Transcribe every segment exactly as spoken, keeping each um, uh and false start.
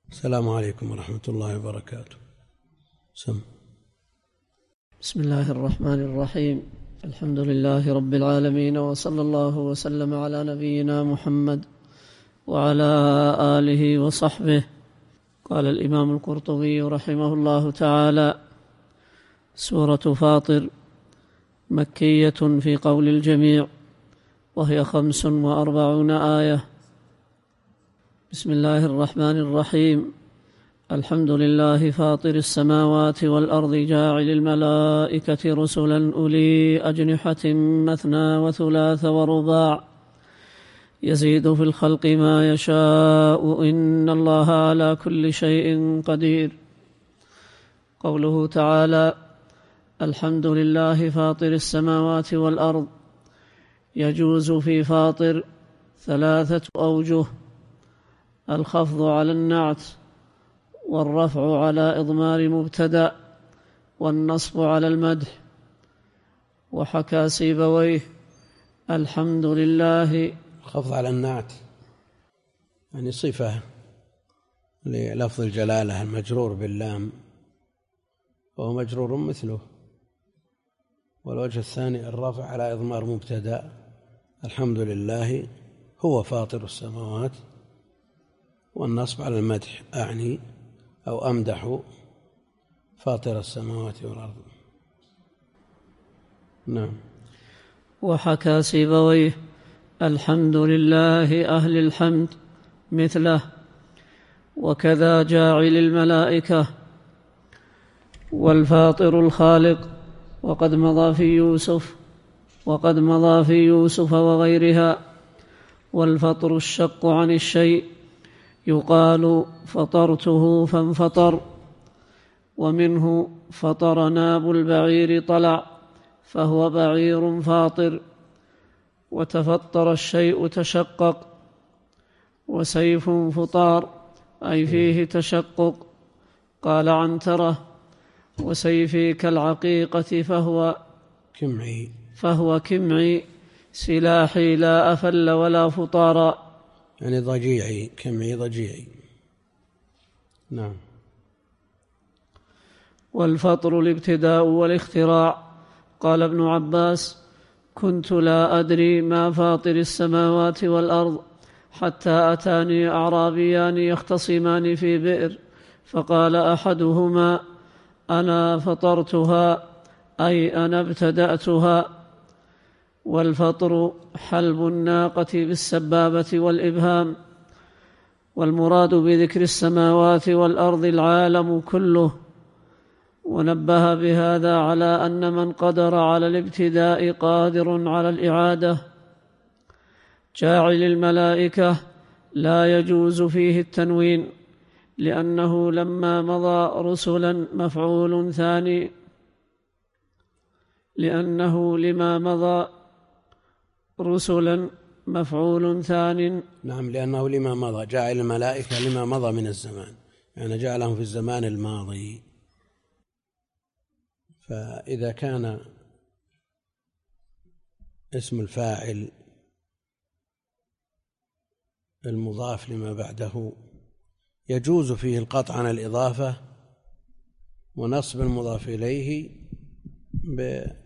السلام عليكم ورحمة الله وبركاته. سم. بسم الله الرحمن الرحيم. الحمد لله رب العالمين، وصلى الله وسلم على نبينا محمد وعلى آله وصحبه. قال الإمام القرطبي رحمه الله تعالى: سورة فاطر مكية في قول الجميع، وهي خمس وأربعون آية. بسم الله الرحمن الرحيم. الحمد لله فاطر السماوات والأرض جاعل الملائكة رسلا أولي أجنحة مثنى وثلاث ورباع يزيد في الخلق ما يشاء إن الله على كل شيء قدير. قوله تعالى: الحمد لله فاطر السماوات والأرض، يجوز في فاطر ثلاثة أوجه: الخفض على النعت، والرفع على إضمار مبتدأ، والنصب على المدح. وحكى سيبويه: الحمد لله. الخفض على النعت يعني صفة للفظ الجلالة المجرور باللام، وهو مجرور مثله. والوجه الثاني الرفع على إضمار مبتدأ. الحمد لله هو فاطر السماوات، والنصب على المدح، أعني أو أمدح فاطر السماوات والأرض. نعم. وحكى سيبويه: الحمد لله أهل الحمد مثله. وكذا جاعل الملائكة، والفاطر الخالق، وقد مضى في يوسف وقد مضى في يوسف وغيرها. والفطر الشق عن الشيء، يقال فطرته فانفطر. ومنه فطر ناب البعير طلع، فهو بعير فاطر. وتفطر الشيء تشقق. وسيف فطار أي فيه تشقق. قال عنترة: وسيفي كالعقيقة فهو كمعي فهو كمعي سلاحي لا أفل ولا فطارا، يعني ضجيعي، كمعي ضجيعي. نعم. والفطر الابتداء والاختراع. قال ابن عباس: كنت لا أدري ما فاطر السماوات والأرض حتى أتاني أعرابيان يختصمان في بئر، فقال أحدهما: أنا فطرتها، أي أنا ابتدأتها. والفطر حلب الناقة بالسبابة والإبهام. والمراد بذكر السماوات والأرض العالم كله. ونبه بهذا على أن من قدر على الابتداء قادر على الإعادة. جاعل الملائكة لا يجوز فيه التنوين، لأنه لما مضى رسلا مفعول ثاني لأنه لما مضى رسلا مفعول ثان. نعم، لأنه لما مضى، جاعل الملائكة لما مضى من الزمان، يعني جعلهم في الزمان الماضي. فإذا كان اسم الفاعل المضاف لما بعده يجوز فيه القطع عن الإضافة ونصب المضاف إليه بهذا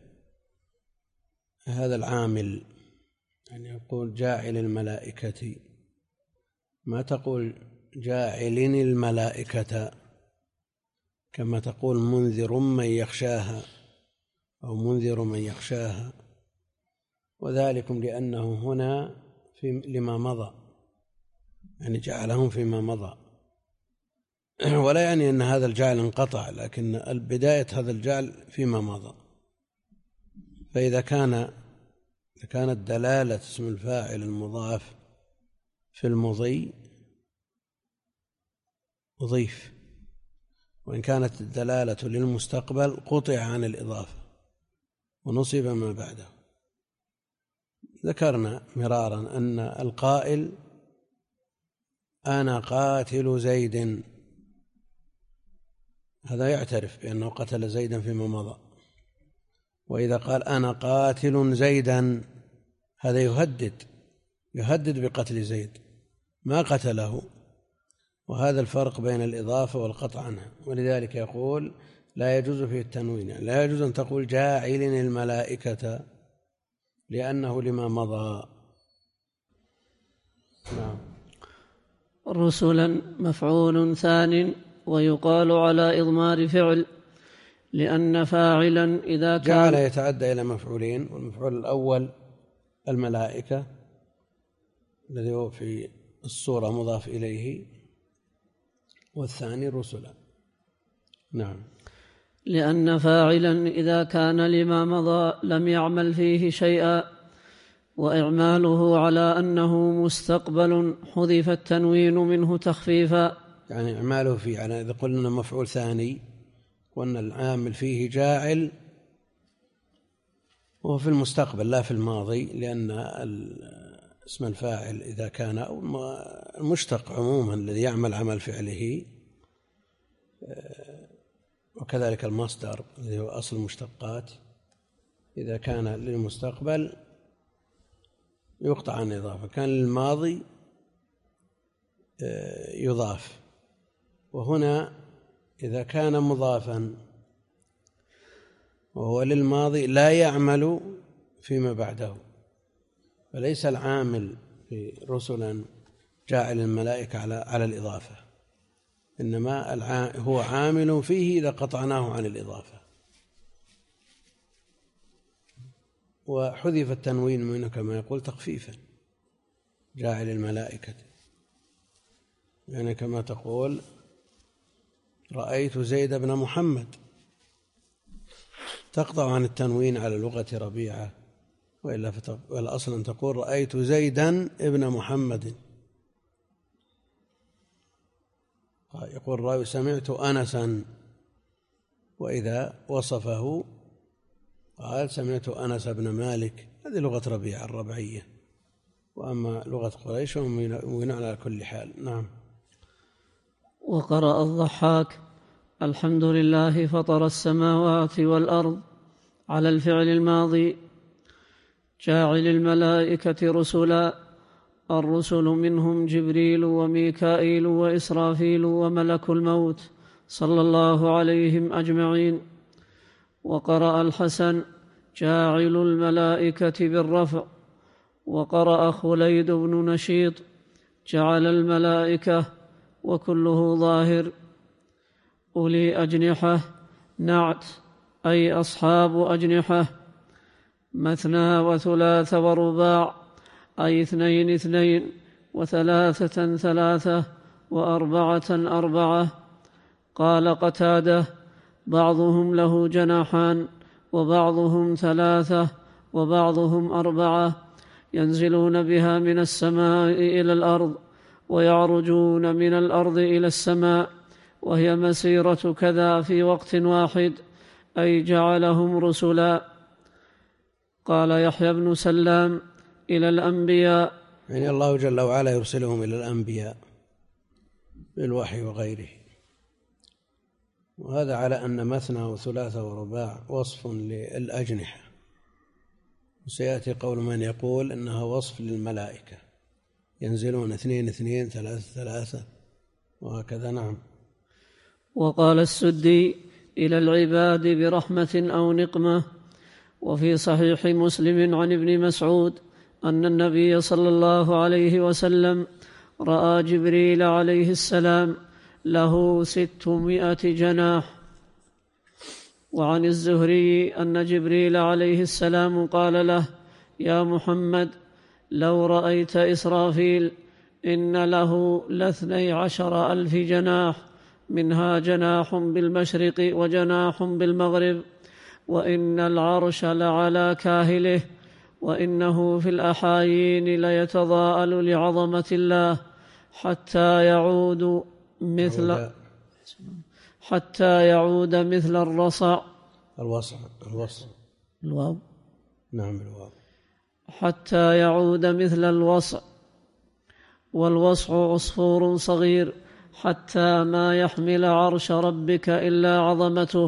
العامل، يعني يقول جاعل الملائكة، ما تقول جاعلين الملائكة كما تقول منذر من يخشاها أو منذر من يخشاها. وذلكم لأنه هنا في لما مضى، يعني جعلهم فيما مضى، ولا يعني أن هذا الجعل انقطع، لكن بداية هذا الجعل فيما مضى. فإذا كان إذا كانت دلالة اسم الفاعل المضاف في المضي أضيف، وإن كانت الدلالة للمستقبل قطع عن الإضافة ونصب ما بعده. ذكرنا مرارا أن القائل أنا قاتل زيد، هذا يعترف بأنه قتل زيدا فيما مضى. وإذا قال أنا قاتل زيدا، هذا يهدد يهدد بقتل زيد، ما قتله، وهذا الفرق بين الإضافة والقطع عنها، ولذلك يقول لا يجوز فيه التنوين، يعني لا يجوز أن تقول جاعل الملائكة لأنه لما مضى. نعم. رسلا مفعول ثان، ويقال على إضمار فعل لأن فاعلا إذا كان جعل يتعدى إلى مفعولين، والمفعول الأول الملائكة الذي هو في الصورة مضاف إليه، والثاني رسلا. نعم. لأن فاعلا إذا كان لما مضى لم يعمل فيه شيئا، وإعماله على أنه مستقبل حذف التنوين منه تخفيفا. يعني إعماله فيه على إذا قلنا مفعول ثاني وأن العامل فيه جاعل وهو في المستقبل لا في الماضي، لأن اسم الفاعل إذا كان أو المشتق عموما الذي يعمل عمل فعله، وكذلك المصدر الذي هو أصل المشتقات إذا كان للمستقبل يقطع عن إضافة، كان للماضي يضاف. وهنا إذا كان مضافا وهو للماضي لا يعمل فيما بعده، فليس العامل في رسلا جاعل الملائكة على على الإضافة، إنما هو عامل فيه إذا قطعناه عن الإضافة. وحذف التنوين منه كما يقول تخفيفا، جاعل الملائكة، يعني كما تقول رأيت زيد بن محمد، تقطع عن التنوين على لغة ربيعة، وإلا والأصل أن تقول رأيت زيدا ابن محمد. يقول الراوي سمعت أنسا، وإذا وصفه قال سمعت أنس بن مالك، هذه لغة ربيعة الربعية. وأما لغة قريش هم ينون على كل حال. نعم. وقرأ الضحاك الحمد لله فطر السماوات والأرض على الفعل الماضي جاعل الملائكة رسلا، الرسل منهم جبريل وميكائيل وإسرافيل وملك الموت صلى الله عليهم أجمعين. وقرأ الحسن جاعل الملائكة بالرفع. وقرأ خليد بن نشيط جعل الملائكة، وكله ظاهر. أولي أجنحة نعت أي أصحاب أجنحة. مثنى وثلاث ورباع أي اثنين اثنين، وثلاثة ثلاثة، وأربعة أربعة. قال قتادة بعضهم له جناحان، وبعضهم ثلاثة، وبعضهم أربعة، ينزلون بها من السماء إلى الأرض، ويعرجون من الأرض إلى السماء، وهي مسيرة كذا في وقت واحد، أي جعلهم رسلا. قال يحيى بن سلام إلى الأنبياء، يعني الله جل وعلا يرسلهم إلى الأنبياء بالوحي وغيره. وهذا على أن مثنى وثلاثة ورباع وصف للأجنحة، وسيأتي قول من يقول إنها وصف للملائكة، ينزلون اثنين اثنين ثلاثة ثلاثة وهكذا. نعم. وقال السدي إلى العباد برحمة أو نقمة. وفي صحيح مسلم عن ابن مسعود أن النبي صلى الله عليه وسلم رأى جبريل عليه السلام له ستمائة جناح. وعن الزهري أن جبريل عليه السلام قال له يا محمد لو رأيت إسرافيل إن له لاثني عشر ألف جناح، منها جناح بالمشرق وجناح بالمغرب، وإن العرش لعلى كاهله، وإنه في الأحايين ليتضاءل لعظمة الله حتى يعود مثل حتى يعود مثل الرصع الوصع الوصع الواو نعم الواو حتى يعود مثل الوصع، والوصع عصفور صغير حتى ما يحمل عرش ربك إلا عظمته.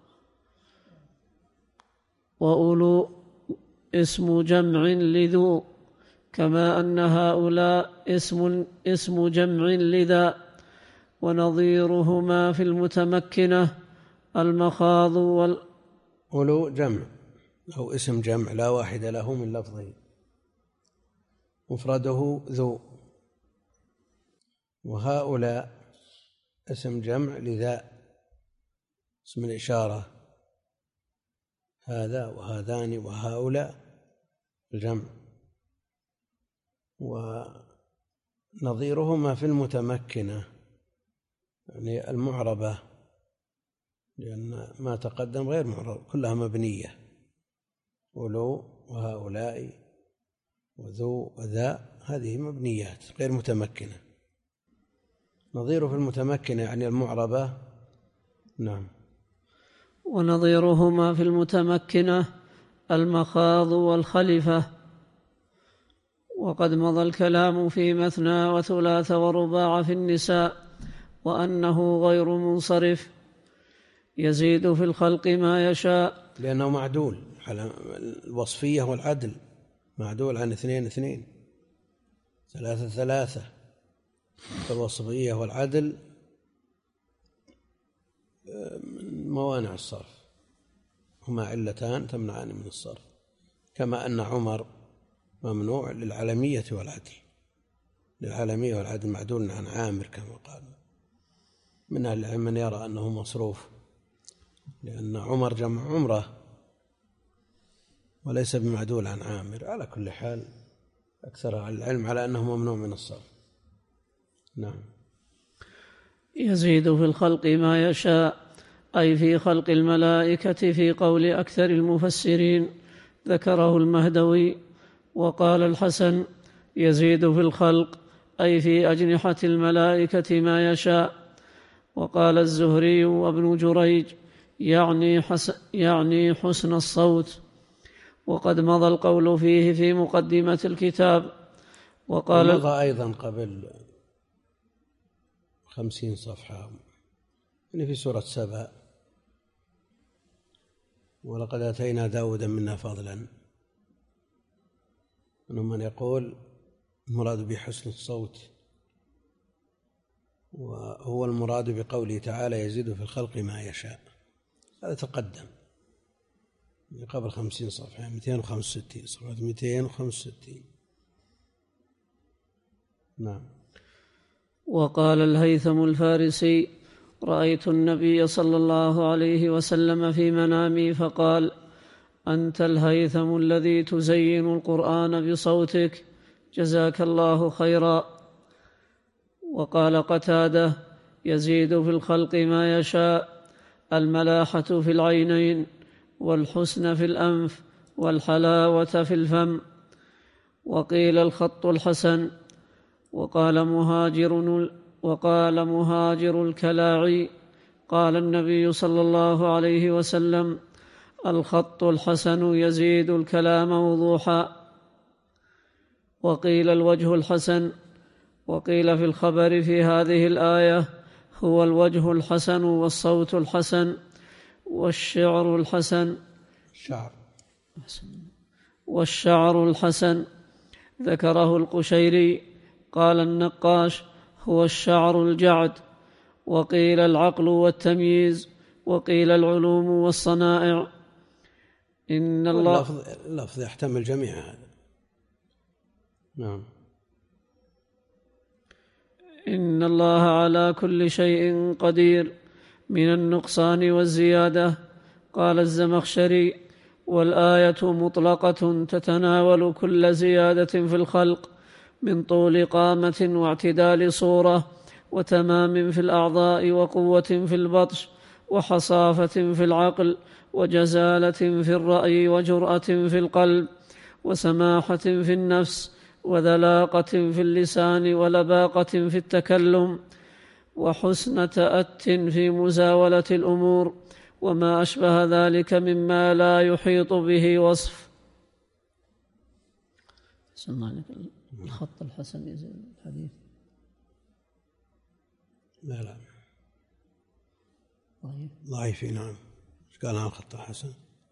وأولو اسم جمع لذو، كما أن هؤلاء اسم اسم جمع لذا، ونظيرهما في المتمكنة المخاض وال أولو جمع أو اسم جمع لا واحد له من لفظه، مفرده ذو، وهؤلاء اسم جمع لذا اسم الإشارة، هذا وهذان وهؤلاء الجمع، ونظيرهما في المتمكنة يعني المعربة، لأن ما تقدم غير معرب كلها مبنية، أولو وهؤلاء وذو وذا هذه مبنيات غير متمكنة. نظيره في المتمكنة يعني المعربة. نعم. ونظيرهما في المتمكنة المخاض والخلفة. وقد مضى الكلام في مثنى وثلاث ورباع في النساء وأنه غير منصرف يزيد في الخلق ما يشاء، لأنه معدول على الوصفية والعدل، معدول عن اثنين اثنين، ثلاثة ثلاثة، الوصفية والعدل من موانع الصرف، هما علتان تمنعان من الصرف، كما أن عمر ممنوع للعلمية والعدل، للعلمية والعدل معدول عن عامر كما قال. من أهل العلم من يرى أنه مصروف، لأن عمر جمع عمره وليس بمعدول عن عامر. على كل حال أكثر العلم على أنه ممنوع من الصرف. نعم. يزيد في الخلق ما يشاء، أي في خلق الملائكة، في قول أكثر المفسرين ذكره المهدوي. وقال الحسن يزيد في الخلق أي في أجنحة الملائكة ما يشاء. وقال الزهري وابن جريج يعني حسن, يعني حسن الصوت، وقد مضى القول فيه في مقدمة الكتاب. وقال مضى أيضا قبل خمسين صفحة يعني في سورة سبأ، ولقد آتينا داود منا فضلا، منهم من يقول المراد بحسن الصوت، وهو المراد بقوله تعالى يزيد في الخلق ما يشاء. هذا تقدم قبل خمسين صفحة، مئتين وخمسة وستين صفحة، مئتين وخمسة وستين. نعم. وقال الهيثم الفارسي رأيت النبي صلى الله عليه وسلم في منامي فقال أنت الهيثم الذي تزين القرآن بصوتك، جزاك الله خيرا. وقال قتادة يزيد في الخلق ما يشاء، الملاحة في العينين والحسن في الأنف والحلاوة في الفم. وقيل الخط الحسن. وقال مهاجر وقال مهاجر الكلاعي قال النبي صلى الله عليه وسلم الخط الحسن يزيد الكلام وضوحا. وقيل الوجه الحسن. وقيل في الخبر في هذه الآية هو الوجه الحسن والصوت الحسن والشعر الحسن الشعر والشعر الحسن. ذكره القشيري. قال النقاش هو الشعر الجعد. وقيل العقل والتمييز. وقيل العلوم والصنائع. إن الله اللفظ, اللفظ يحتمل جميع هذا. نعم. إن الله على كل شيء قدير من النقصان والزيادة. قال الزمخشري والآية مطلقة تتناول كل زيادة في الخلق من طول قامة واعتدال صورة وتمام في الأعضاء وقوة في البطش وحصافة في العقل وجزالة في الرأي وجرأة في القلب وسماحة في النفس وذلاقة في اللسان ولباقة في التكلم وحسن تأت في مزاولة الأمور وما أشبه ذلك مما لا يحيط به وصف. الخط الحسن يزيد الحديث. لا لا ضعيف ضعيف. نعم. ايش قال عن الخط الحسن؟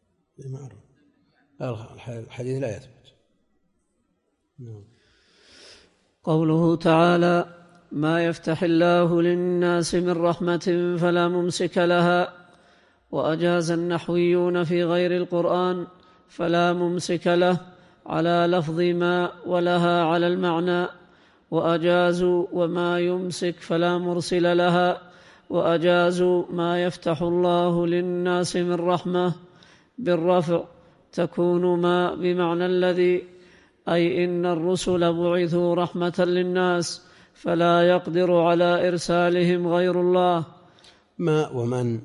معروف الحديث لا يثبت. نعم. قوله تعالى ما يفتح الله للناس من رحمة فلا ممسك لها. وأجاز النحويون في غير القرآن فلا ممسك له على لفظ ما ولها على المعنى، وأجازوا وما يمسك فلا مرسل لها، وأجازوا ما يفتح الله للناس من رحمة بالرفع تكون ما بمعنى الذي، أي إن الرسل بعثوا رحمة للناس فلا يقدر على إرسالهم غير الله. ما ومن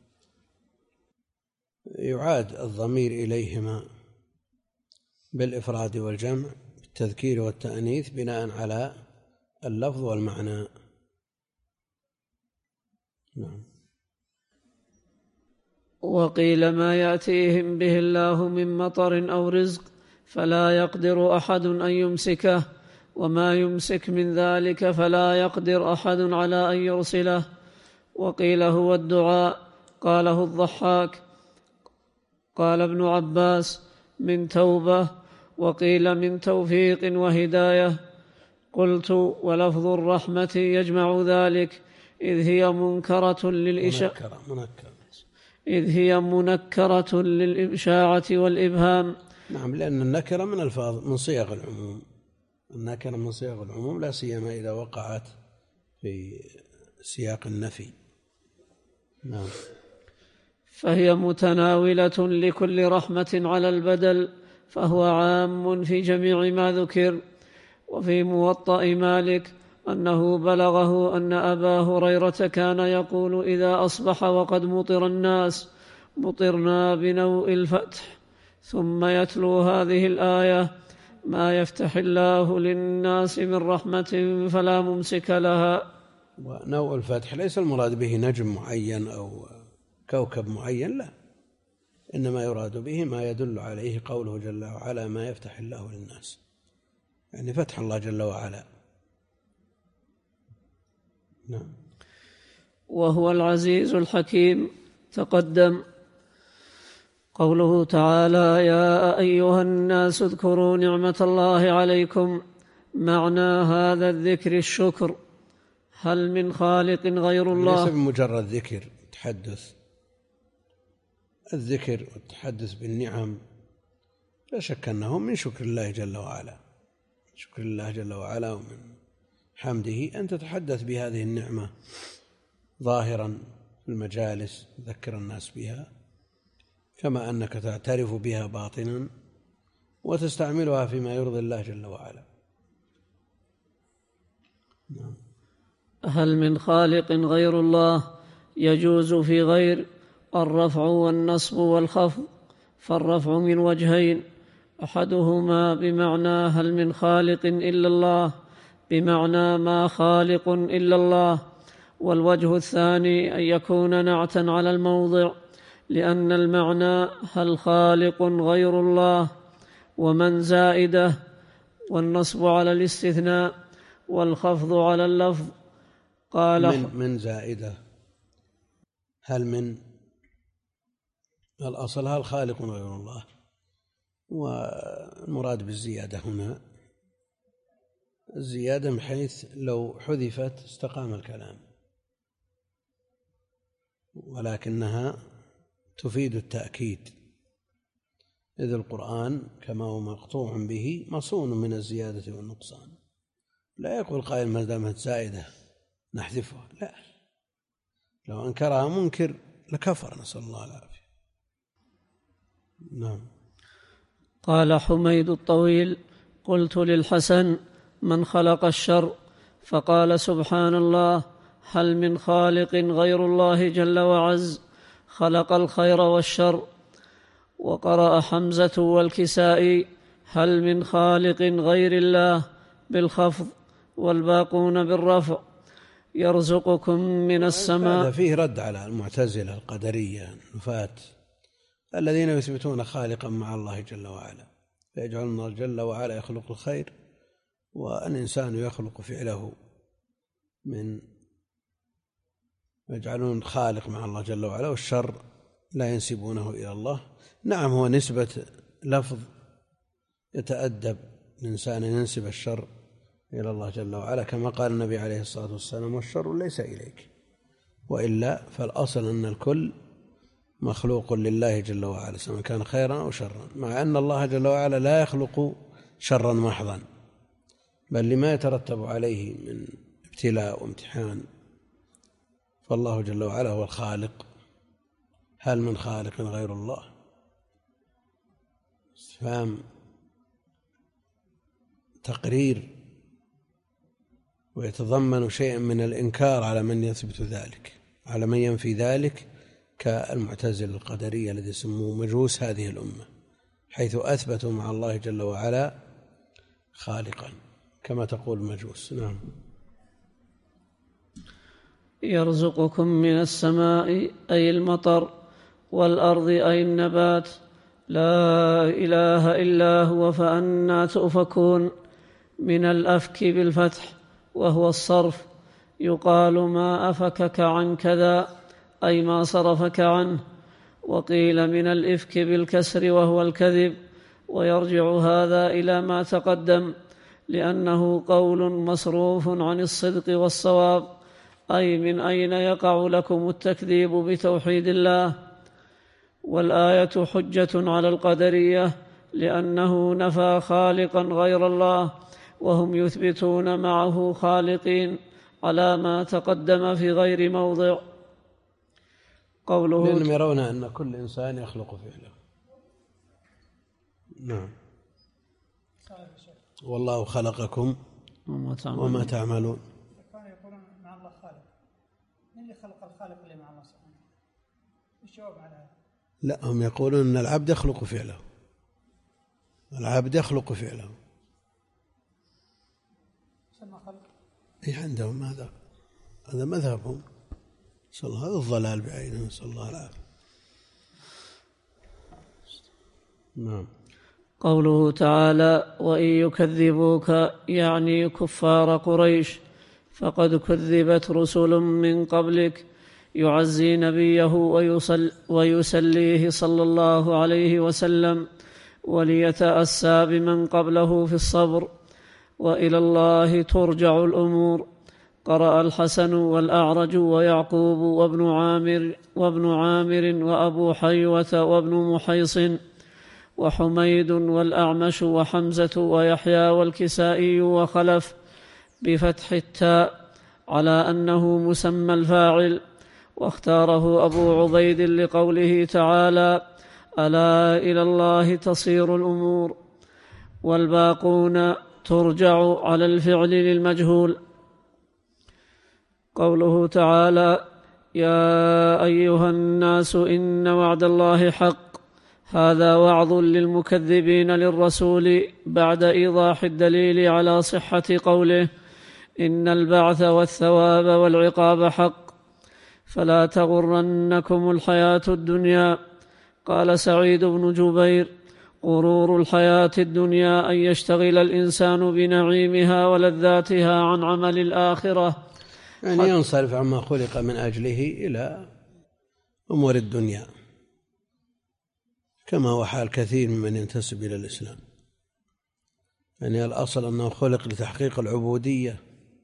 يعاد الضمير إليهما بالإفراد والجمع بالتذكير والتأنيث بناء على اللفظ والمعنى. نعم. وقيل ما يأتيهم به الله من مطر أو رزق فلا يقدر أحد أن يمسكه، وما يمسك من ذلك فلا يقدر أحد على أن يرسله. وقيل هو الدعاء، قاله الضحاك. قال ابن عباس من توبة، وقيل من توفيق وهداية. قلت ولفظ الرحمة يجمع ذلك، إذ هي منكرة للإشاعة إذ هي منكرة للإشاعة والإبهام. نعم، لأن النكرة من الفاظ من صيغ العموم، النكرة من صيغ العموم لا سيما إذا وقعت في سياق النفي. نعم. فهي متناولة لكل رحمة على البدل، فهو عام في جميع ما ذكر. وفي موطأ مالك أنه بلغه أن أبا هريرة كان يقول إذا أصبح وقد مطر الناس مطرنا بنوء الفتح، ثم يتلو هذه الآية ما يفتح الله للناس من رحمة فلا ممسك لها. ونوء الفتح ليس المراد به نجم معين أو كوكب معين، لا، إنما يراد به ما يدل عليه قوله جل وعلا ما يفتح الله للناس، يعني فتح الله جل وعلا. نعم. وهو العزيز الحكيم. تقدم قوله تعالى يا أيها الناس اذكروا نعمة الله عليكم، معنى هذا الذكر الشكر. هل من خالق غير الله؟ ليس بمجرد ذكر تحدث، الذكر والتحدث بالنعم لا شك أنه من شكر الله جل وعلا، شكر الله جل وعلا ومن حمده أن تتحدث بهذه النعمة ظاهرا في المجالس تذكر الناس بها، كما أنك تعترف بها باطنا وتستعملها فيما يرضي الله جل وعلا. نعم. هل من خالق غير الله؟ يجوز في غير الرفع والنصب والخفض، فالرفع من وجهين، أحدهما بمعنى هل من خالق إلا الله بمعنى ما خالق إلا الله، والوجه الثاني أن يكون نعتا على الموضع، لأن المعنى هل خالق غير الله، ومن زائدة، والنصب على الاستثناء والخفض على اللفظ. قال من, من زائدة، هل من الأصل هل خالق غير الله، والمراد بالزيادة هنا الزيادة بحيث لو حذفت استقام الكلام، ولكنها تفيد التأكيد، إذ القرآن كما هو مقطوع به مصون من الزيادة والنقصان. لا يقول قائل ما دامت زائدة نحذفها، لا، لو أنكرها منكر لكفر، نسأل الله العافية. نعم. قال حميد الطويل قلت للحسن من خلق الشر؟ فقال سبحان الله، هل من خالق غير الله جل وعز خلق الخير والشر. وقرأ حمزة والكسائي هل من خالق غير الله بالخفض، والباقون بالرفع يرزقكم من السماء. هذا فيه رد على المعتزلة القدرية النفاة الذين يثبتون خالقا مع الله جل وعلا، فيجعلون الله جل وعلا يخلق الخير والإنسان يخلق فعله، من يجعلون خالق مع الله جل وعلا، والشر لا ينسبونه إلى الله. نعم، هو نسبة لفظ يتأدب الإنسان ينسب الشر إلى الله جل وعلا، كما قال النبي عليه الصلاة والسلام: والشر ليس إليك. وإلا فالأصل أن الكل مخلوق لله جل وعلا سواء كان خيرا أو شرا، مع أن الله جل وعلا لا يخلق شرا محضا، بل لما يترتب عليه من ابتلاء وامتحان. فالله جل وعلا هو الخالق، هل من خالق غير الله؟ استفهام تقرير، ويتضمن شيئا من الإنكار على من يثبت ذلك، على من ينفي ذلك، كالمعتزلة القدرية الذي يسموه مجوس هذه الأمة، حيث أثبتوا مع الله جل وعلا خالقا كما تقول المجوس. نعم. يرزقكم من السماء أي المطر، والأرض أي النبات، لا إله إلا هو فأنى تؤفكون. من الأفك بالفتح وهو الصرف، يقال ما أفكك عن كذا أي ما صرفك عنه. وقيل من الإفك بالكسر وهو الكذب، ويرجع هذا إلى ما تقدم، لأنه قول مصروف عن الصدق والصواب، أي من أين يقع لكم التكذيب بتوحيد الله. والآية حجة على القدرية، لأنه نفى خالقا غير الله، وهم يثبتون معه خالقين على ما تقدم في غير موضع. قوله لأنهم يرون أن كل إنسان يخلق فعله. نعم. والله خلقكم وما تعملون, وما تعملون. كانوا يقولون مع الله خالق، من اللي خلق الخالق اللي مع الله سبحانه؟ الجواب على هذا؟ لا، هم يقولون أن العبد يخلق فعله، العبد يخلق فعله. سمى خلق؟ إيه عندهم هذا، هذا مذهبهم. نسأل الله، هذا الضلال بعينه، نسأل الله العافية. نعم. قوله تعالى: وإن يكذبوك يعني كفار قريش، فقد كذبت رسل من قبلك، يعزي نبيه ويصل ويسليه صلى الله عليه وسلم، وليتأسى بمن قبله في الصبر. وإلى الله ترجع الأمور. قرأ الحسن والأعرج ويعقوب وابن عامر وابن عامر وأبو حيوة وابن محيصن وحميد والأعمش وحمزة ويحيى والكسائي وخلف بفتح التاء على أنه مسمى الفاعل، واختاره أبو عبيد لقوله تعالى: ألا إلى الله تصير الأمور. والباقون ترجع على الفعل للمجهول. قوله تعالى: يا أيها الناس إن وعد الله حق، هذا وعظ للمكذبين للرسول بعد إيضاح الدليل على صحة قوله: إن البعث والثواب والعقاب حق، فلا تغرنكم الحياة الدنيا. قال سعيد بن جبير: غرور الحياة الدنيا أن يشتغل الإنسان بنعيمها ولذاتها عن عمل الآخرة، يعني ينصرف عما خلق من أجله إلى أمور الدنيا، كما هو حال كثير ممن ينتسب إلى الإسلام. يعني الأصل أنه خلق لتحقيق العبودية،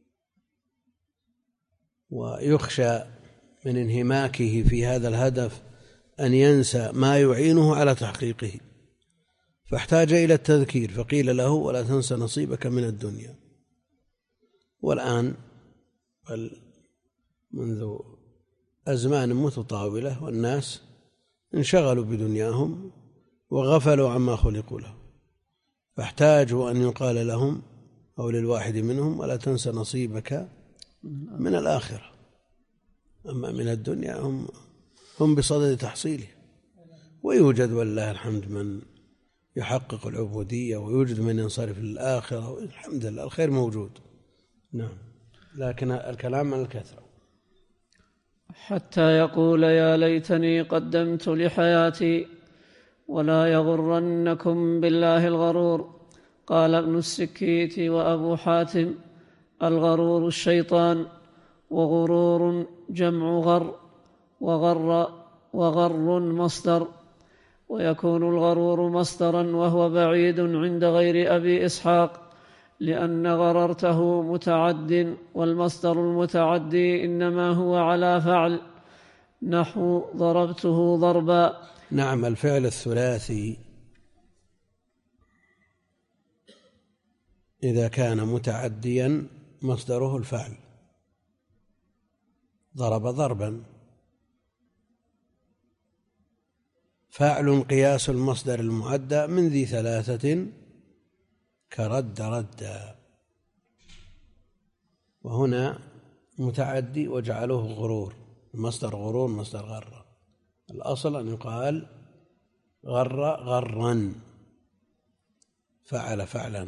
ويخشى من انهماكه في هذا الهدف أن ينسى ما يعينه على تحقيقه، فاحتاج إلى التذكير، فقيل له: ولا تنسى نصيبك من الدنيا. والآن بل منذ أزمان متطاولة والناس انشغلوا بدنياهم وغفلوا عما خلقوا له، فاحتاجوا أن يقال لهم أو للواحد منهم: ولا تنسى نصيبك من الآخرة. أما من الدنيا هم هم بصدد تحصيله. ويوجد والله الحمد من يحقق العبودية، ويوجد من ينصرف للآخرة، الحمد لله الخير موجود. نعم، لكن الكلام عن الكثرة. حتى يقول: يا ليتني قدمت لحياتي. ولا يغرنكم بالله الغرور. قال ابن السكيت وأبو حاتم: الغرور الشيطان، وغرور جمع غر، وغر وغر مصدر، ويكون الغرور مصدرا وهو بعيد عند غير أبي إسحاق، لأن غررته متعد، والمصدر المتعدي إنما هو على فعل، نحو ضربته ضربا. نعم، الفعل الثلاثي إذا كان متعديا مصدره الفعل، ضرب ضربا. فاعل قياس المصدر المعدى من ذي ثلاثة كرد ردا، وهنا متعدي وجعلوه غرور، مصدر غرور مصدر غر. الأصل أن يقال غر غرا، فعل فعلا،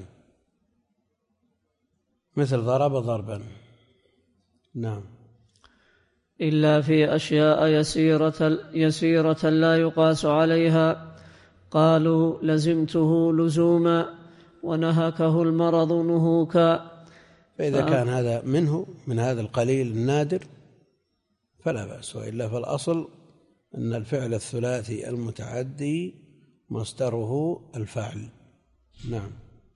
مثل ضرب ضربا. نعم. إلا في أشياء يسيرة, يسيرة لا يقاس عليها، قالوا لزمته لزوما ونهكه المرض نهوكا. فإذا كان هذا منه من هذا القليل النادر فلا بأس، وإلا فالأصل أن الفعل الثلاثي المتعدي مصدره الفعل. نعم.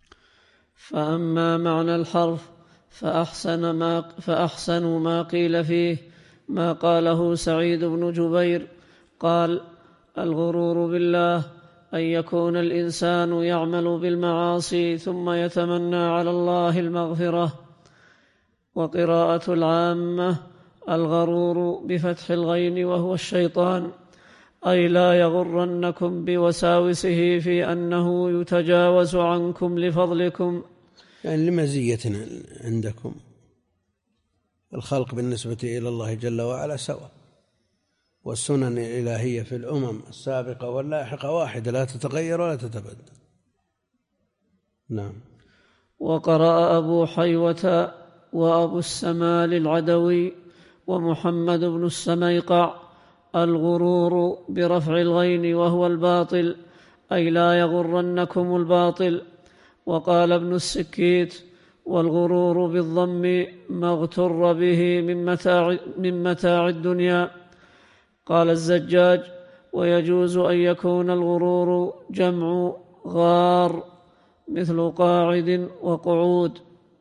فأما معنى الحرف فأحسن ما, فأحسن ما قيل فيه ما قاله سعيد بن جبير، قال: الغرور بالله أن يكون الإنسان يعمل بالمعاصي ثم يتمنى على الله المغفرة. وقراءة العامة: الغرور بفتح الغين وهو الشيطان، أي لا يغرنكم بوساوسه في أنه يتجاوز عنكم لفضلكم، يعني لمزية عندكم. الخلق بالنسبة إلى الله جل وعلا سواء، والسنن الإلهية في الأمم السابقة واللاحقة واحدة لا تتغير ولا تتبدل. نعم. وقرأ أبو حيوة وأبو السمال العدوي ومحمد بن السميقع: الغرور برفع الغين وهو الباطل، أي لا يغرنكم الباطل. وقال ابن السكيت: والغرور بالضم ما اغتر به من متاع, من متاع الدنيا. قال الزجاج: ويجوز أن يكون الغرور جمع غار، مثل قاعد وقعود.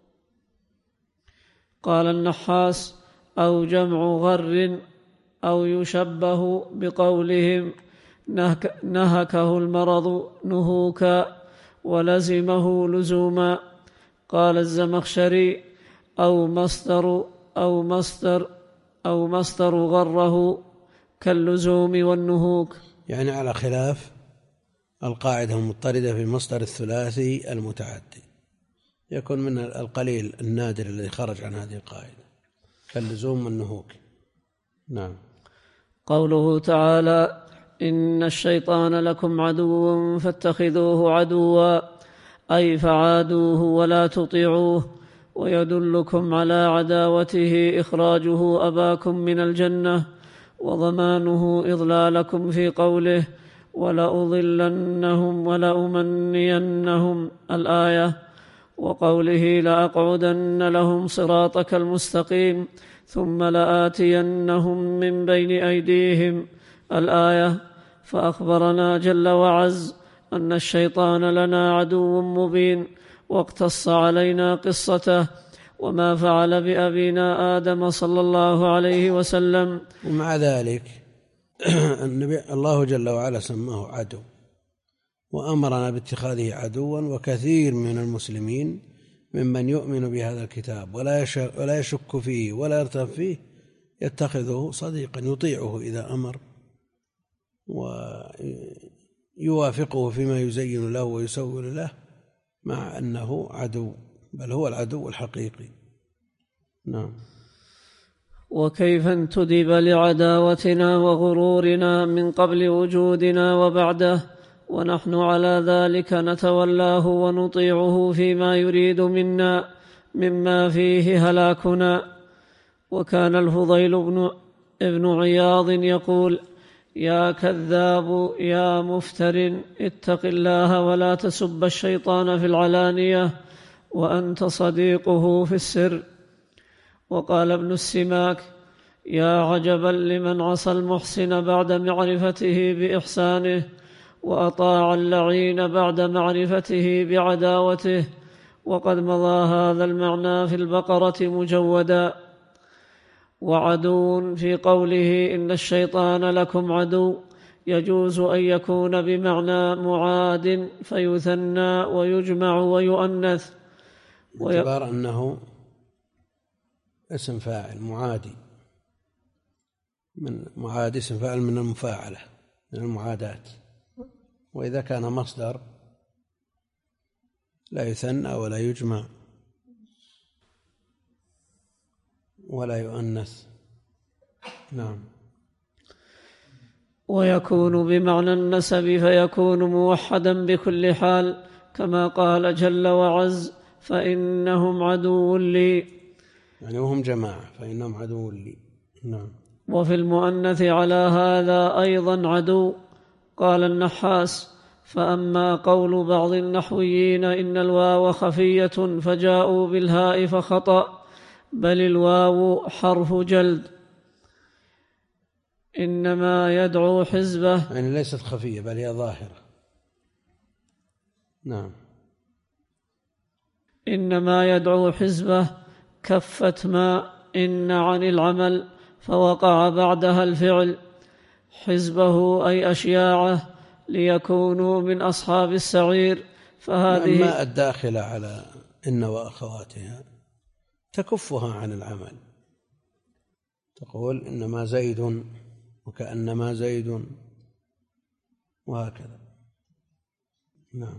قال النحاس: أو جمع غر، أو يشبه بقولهم نهكه المرض نهوكا ولزمه لزوما. قال الزمخشري: أو مصدر أو مصدر أو مصدر غره كاللزوم والنهوك، يعني على خلاف القاعدة المضطردة في مصدر الثلاثي المتعدي، يكون من القليل النادر الذي خرج عن هذه القاعدة كاللزوم والنهوك. نعم. قوله تعالى: إن الشيطان لكم عدو فاتخذوه عدوا، أي فعادوه ولا تطيعوه. ويدلكم على عداوته إخراجه أباكم من الجنة، وضمانه إضلالكم في قوله: ولأضلنهم ولأمنينهم، الآية. وقوله: لأقعدن لهم صراطك المستقيم ثم لآتينهم من بين أيديهم، الآية. فأخبرنا جل وعز أن الشيطان لنا عدو مبين، واقتص علينا قصته وما فعل بأبينا آدم صلى الله عليه وسلم. ومع ذلك النبي الله جل وعلا سماه عدو، وأمرنا باتخاذه عدوا، وكثير من المسلمين ممن يؤمن بهذا الكتاب ولا يشك فيه ولا يرتاب فيه يتخذه صديقا يطيعه إذا أمر ويوافقه فيما يزين له ويسول له، مع أنه عدو، بل هو العدو الحقيقي. نعم. وكيف انتدب لعداوتنا وغرورنا من قبل وجودنا وبعده، ونحن على ذلك نتولاه ونطيعه فيما يريد منا مما فيه هلاكنا. وكان الفضيل بن ابن عياض يقول: يا كذاب يا مفتر، اتق الله ولا تسب الشيطان في العلانية وأنت صديقه في السر. وقال ابن السماك: يا عجبا لمن عصى المحسن بعد معرفته بإحسانه، وأطاع اللعين بعد معرفته بعداوته، وقد مضى هذا المعنى في البقرة مجودا. وعدو في قوله إن الشيطان لكم عدو يجوز أن يكون بمعنى معاد فيثنى ويجمع ويؤنث، باعتبار أنه اسم فاعل معادي، من معادي اسم فاعل من المفاعلة من المعاداة. وإذا كان مصدر لا يثنى ولا يجمع ولا يؤنث. نعم. ويكون بمعنى النسب فيكون موحدا بكل حال، كما قال جل وعز فإنهم عدو لي، يعني وهم جماعة فإنهم عدو لي. نعم. وفي المؤنث على هذا أيضا عدو. قال النحاس فأما قول بعض النحويين إن الواو خفية فجاءوا بالهاء فخطأ، بل الواو حرف جلد، إنما يدعو حزبه، يعني ليست خفية بل هي ظاهرة. نعم. إنما يدعو حزبه كفت ما إن عن العمل فوقع بعدها الفعل، حزبه أي أشياعه ليكونوا من أصحاب السعير. فهذه ما الداخلة على إن وأخواتها تكفها عن العمل، تقول إنما زيد وكأنما زيد وهكذا. نعم.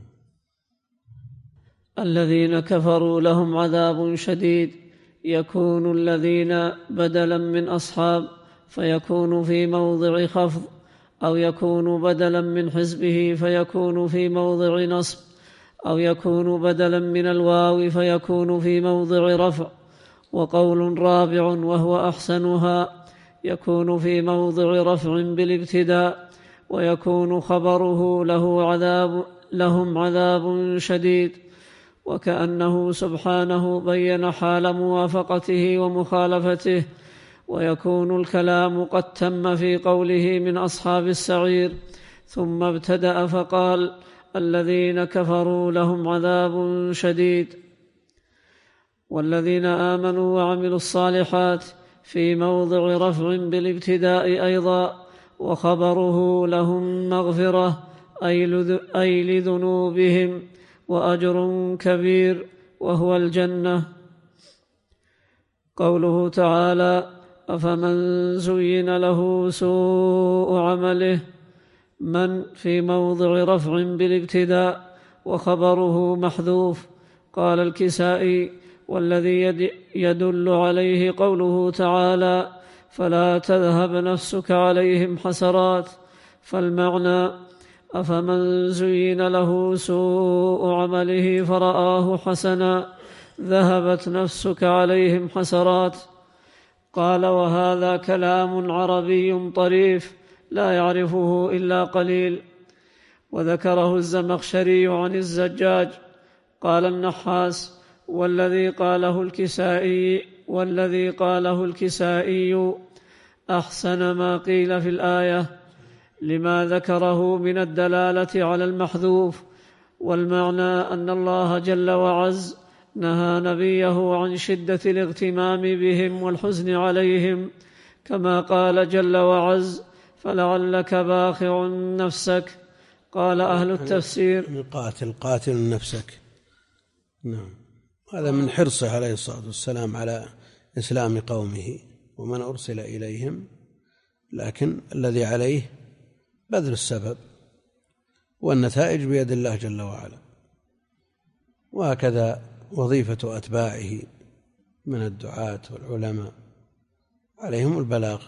الذين كفروا لهم عذاب شديد، يكون الذين بدلا من أصحاب فيكون في موضع خفض، أو يكون بدلا من حزبه فيكون في موضع نصب، أو يكون بدلا من الواو فيكون في موضع رفع. وقول رابع وهو أحسنها يكون في موضع رفع بالابتداء، ويكون خبره له عذاب لهم عذاب شديد، وكأنه سبحانه بين حال موافقته ومخالفته. ويكون الكلام قد تم في قوله من أصحاب السعير، ثم ابتدأ فقال الذين كفروا لهم عذاب شديد. والذين آمنوا وعملوا الصالحات في موضع رفع بالابتداء أيضا، وخبره لهم مغفرة أي لذنوبهم وأجر كبير وهو الجنة. قوله تعالى أفمن زين له سوء عمله، من في موضع رفع بالابتداء وخبره محذوف. قال الكسائي والذي يدل عليه قوله تعالى فلا تذهب نفسك عليهم حسرات، فالمعنى أفمن زين له سوء عمله فرآه حسنا ذهبت نفسك عليهم حسرات. قال وهذا كلام عربي طريف لا يعرفه إلا قليل. وذكره الزمخشري عن الزجاج. قال النحاس والذي قاله الكسائي والذي قاله الكسائي أحسن ما قيل في الآية لما ذكره من الدلالة على المحذوف. والمعنى أن الله جل وعز نهى نبيه عن شدة الاغتمام بهم والحزن عليهم، كما قال جل وعز فلعلك باخع نفسك. قال أهل التفسير قاتل قاتل نفسك. نعم. هذا من حرصه عليه الصلاة والسلام على إسلام قومه ومن أرسل إليهم، لكن الذي عليه بذل السبب والنتائج بيد الله جل وعلا. وهكذا وظيفة أتباعه من الدعاة والعلماء، عليهم البلاغ،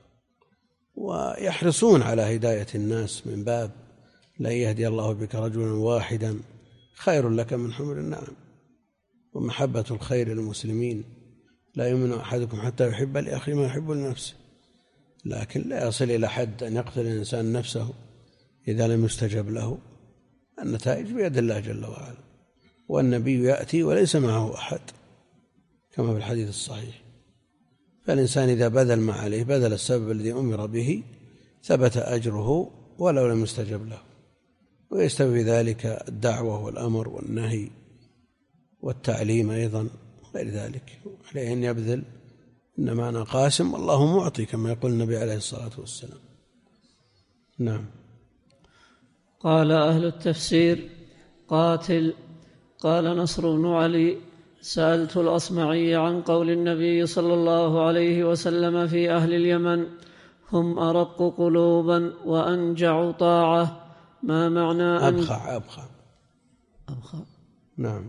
ويحرصون على هداية الناس من باب لن يهدي الله بك رجلا واحدا خير لك من حمر النعم. ومحبة الخير للمسلمين لا يؤمن أحدكم حتى يحب لأخيه ما يحب لنفسه، لكن لا يصل إلى حد أن يقتل الإنسان نفسه إذا لم يستجب له. النتائج بيد الله جل وعلا، والنبي يأتي وليس معه أحد كما في الحديث الصحيح. فالإنسان إذا بذل ما عليه بذل السبب الذي أمر به ثبت أجره ولو لم يستجب له. ويستوي ذلك الدعوة والأمر والنهي والتعليم أيضا غير ذلك، عليه أن يبذل. إن معنى قاسم الله معطي كما يقول النبي عليه الصلاة والسلام. نعم. قال أهل التفسير: قاتل. قال نصر بن علي: سألت الأصمعي عن قول النبي صلى الله عليه وسلم في أهل اليمن: هم أرق قلوبا وأنجع طاعة، ما معنى أن أبخع أبخع أبخع نعم.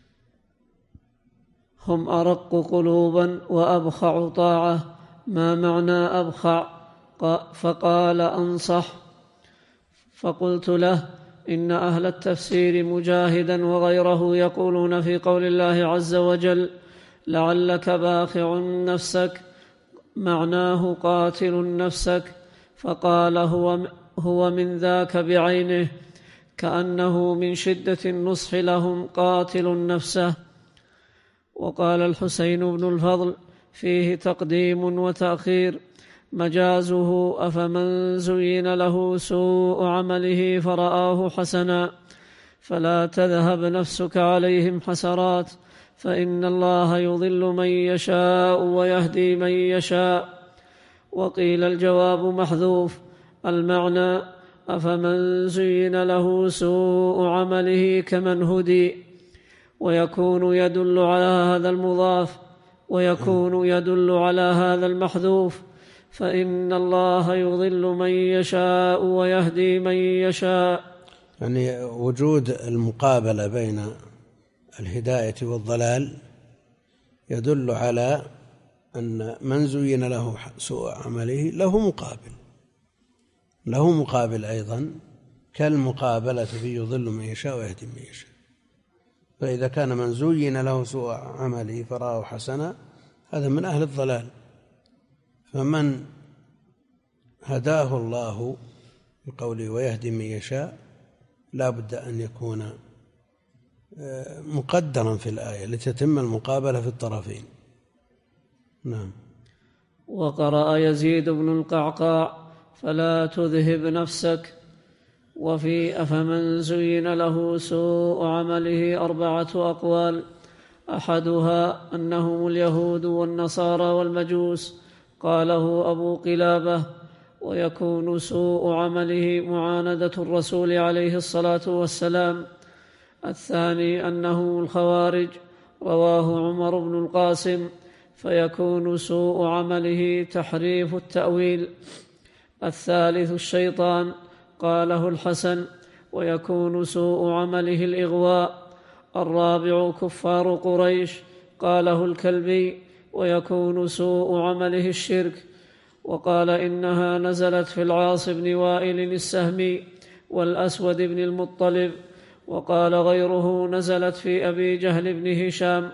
هم أرق قلوبا وأبخع طاعة، ما معنى أبخع؟ فقال: أنصح. فقلت له: إن أهل التفسير مجاهدا وغيره يقولون في قول الله عز وجل: لعلك باخع نفسك، معناه قاتل نفسك. فقال: هو, هو من ذاك بعينه، كأنه من شدة النصح لهم قاتل نفسه. وقال الحسين بن الفضل: فيه تقديم وتأخير، مجازه: أفمن زين له سوء عمله فرآه حسنا فلا تذهب نفسك عليهم حسرات، فإن الله يضل من يشاء ويهدي من يشاء. وقيل الجواب محذوف، المعنى: أفمن زين له سوء عمله كمن هدي. ويكون يدل على هذا المضاف ويكون يدل على هذا المحذوف، فإن الله يضل من يشاء ويهدي من يشاء. يعني وجود المقابلة بين الهداية والضلال يدل على أن من زين له سوء عمله له مقابل، له مقابل أيضا، كالمقابلة في يضل من يشاء ويهدي من يشاء. فإذا كان من زين له سوء عمله فرآه حسنا هذا من أهل الضلال، فمن هداه الله بقوله ويهدي من يشاء لا بد أن يكون مقدرا في الآية لتتم المقابلة في الطرفين. نعم. وقرأ يزيد بن القعقاع: فلا تذهب نفسك. وفي أفمن زين له سوء عمله أربعة أقوال، أحدها أنهم اليهود والنصارى والمجوس، قاله أبو قلابة. ويكون سوء عمله معاندة الرسول عليه الصلاة والسلام. الثاني أنهم الخوارج، رواه عمر بن القاسم، فيكون سوء عمله تحريف التأويل. الثالث الشيطان، قاله الحسن، ويكون سوء عمله الإغواء. الرابع كفار قريش، قاله الكلبي، ويكون سوء عمله الشرك. وقال إنها نزلت في العاص بن وائل السهمي والأسود بن المطلب. وقال غيره نزلت في أبي جهل بن هشام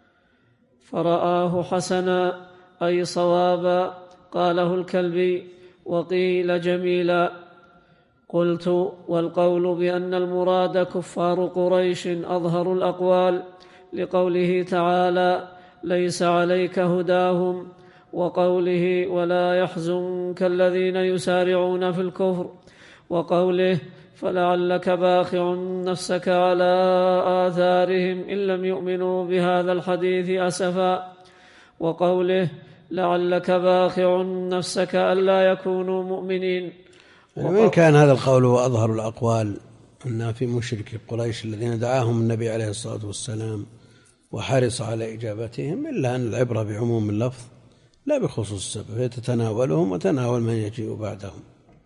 فرآه حسنا أي صوابا، قاله الكلبي. وقيل جميلا. قلت: والقول بأن المراد كفار قريش أظهر الأقوال، لقوله تعالى: ليس عليك هداهم، وقوله: ولا يحزنك الذين يسارعون في الكفر، وقوله: فلعلك باخع نفسك على آثارهم إن لم يؤمنوا بهذا الحديث أسفا، وقوله: لعلك باخع نفسك ألا يكونوا مؤمنين. وإن كان هذا القول هو أظهر الأقوال أن في مشركي قريش الذين دعاهم النبي عليه الصلاة والسلام وحرص على إجابتهم، إلا أن العبرة بعموم اللفظ لا بخصوص السبب، يتناولهم وتناول من يجيء بعدهم،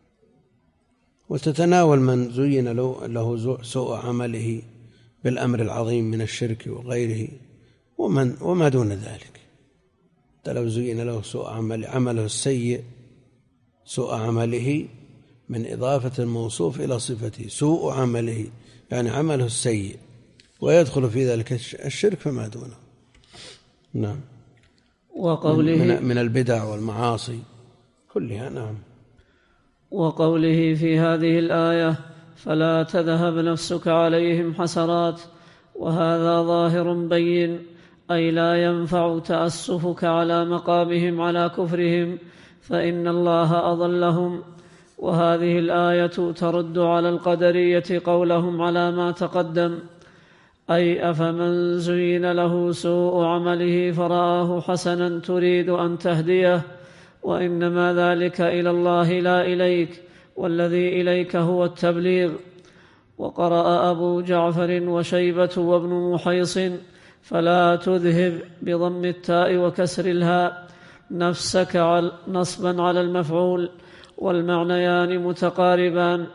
وتتناول من زين له سوء عمله بالأمر العظيم من الشرك وغيره ومن وما دون ذلك. لو زين له سوء عمل عمله السيء، سوء عمله من إضافة الموصوف إلى صفته، سوء عمله يعني عمله السيء، ويدخل في ذلك الشرك فما دونه. نعم. وقوله من, من البدع والمعاصي كلها. نعم. وقوله في هذه الآية: فلا تذهب نفسك عليهم حسرات، وهذا ظاهر بين، أي لا ينفع تأسفك على مقامهم على كفرهم، فإن الله أضلهم. وهذه الآية ترد على القدرية قولهم على ما تقدم. أي أفمن زين له سوء عمله فرآه حسنا تريد أن تهديه، وإنما ذلك إلى الله لا إليك، والذي إليك هو التبليغ. وقرأ أبو جعفر وشيبة وابن محيص فلا تذهب بضم التاء وكسر الهاء نفسك نصبا على المفعول، والمعنيان متقاربان.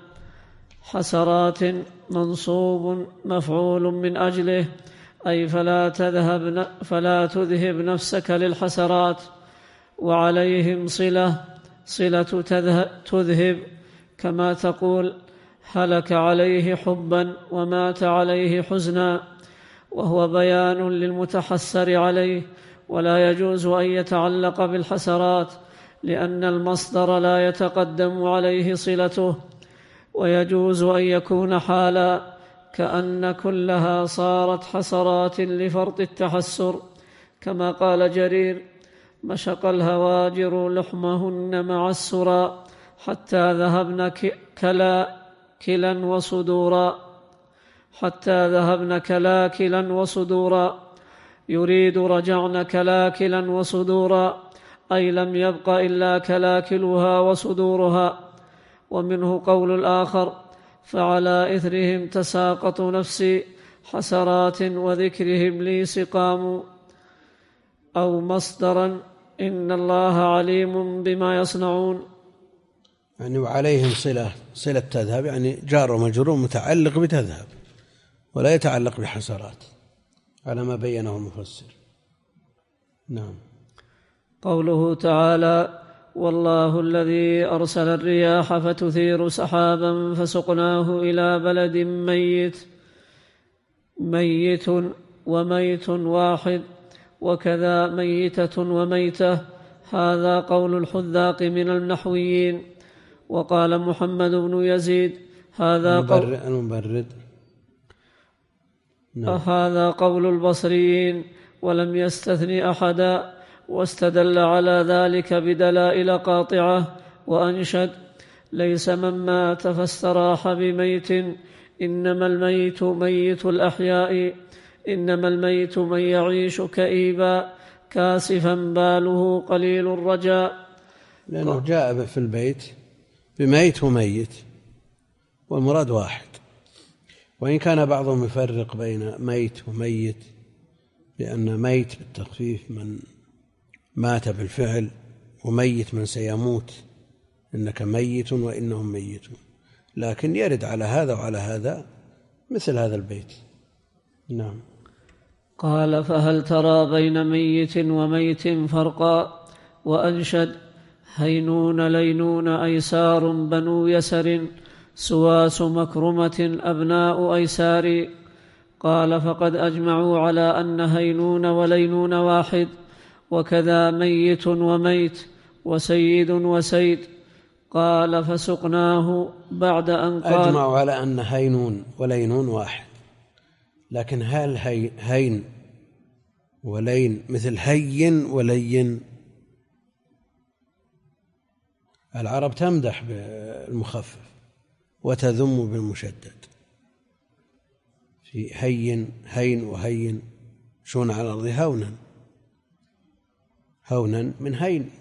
حسرات منصوب مفعول من أجله، أي فلا تذهب, فلا تذهب نفسك للحسرات. وعليهم صلة صلة تذهب، كما تقول هلك عليه حبا ومات عليه حزنا، وهو بيان للمتحسر عليه، ولا يجوز أن يتعلق بالحسرات لأن المصدر لا يتقدم عليه صلته. ويجوز أن يكون حالا، كأن كلها صارت حسرات لفرط التحسر، كما قال جرير مشق الهواجر لحمهن مع السرى حتى ذهبن كلا كلا وصدورا حتى ذهبن كلاكلا وصدورا يريد رجعن كلاكلا وصدورا، أي لم يبق إلا كلاكلها وصدورها. ومنه قول الآخر فعلى إثرهم تساقط نفسي حسرات وذكرهم لي سقام، أو مصدرا إن الله عليم بما يصنعون. يعني وعليهم صلة صلة تذهب، يعني جار ومجرور متعلق بتذهب ولا يتعلق بحسرات على ما بينه المفسر. نعم. قوله تعالى والله الذي أرسل الرياح فتثير سحابا فسقناه إلى بلد ميت ميت وميت واحد، وكذا ميتة وميتة، هذا قول الحذاق من النحويين. وقال محمد بن يزيد هذا قول المبرد نعم. هذا قول البصريين، ولم يستثني أحدا، واستدل على ذلك بدلائل قاطعة. وأنشد ليس من مات فاستراح بميت، إنما الميت ميت الأحياء، إنما الميت من يعيش كئيبا كاسفا باله قليل الرجاء. لأنه جاء في البيت بميت وميت والمراد واحد، وإن كان بعضهم يفرق بين ميت وميت، لأن ميت بالتخفيف من مات بالفعل، وميت من سيموت، إنك ميت وإنهم ميتون، لكن يرد على هذا وعلى هذا مثل هذا البيت. نعم. قال فهل ترى بين ميت وميت فرقا؟ وأنشد هينون لينون أيسار بنو يسر، سواس مكرمة أبناء أيسار. قال فقد أجمعوا على أن هينون ولينون واحد، وكذا ميت وميت وسيد وسيد. قال فسقناه بعد أن قال أجمعوا على أن هينون ولينون واحد، لكن هل هي هين ولين مثل هين ولين؟ العرب تمدح بالمخفف وتذم بالمشدد. في هين هين وهين شون على الأرض هونا، هونا من هين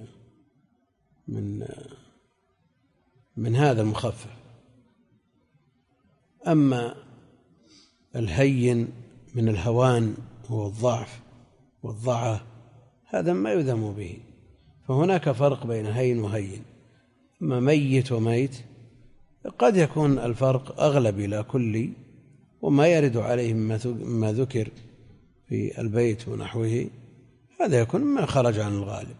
من من هذا المخفف. أما الهين من الهوان هو الضعف والضعة، هذا ما يذم به، فهناك فرق بين هين وهين. أما ميت وميت قد يكون الفرق أغلب إلى كل، وما يرد عليه مما ذكر في البيت ونحوه هذا يكون ما خرج عن الغالب.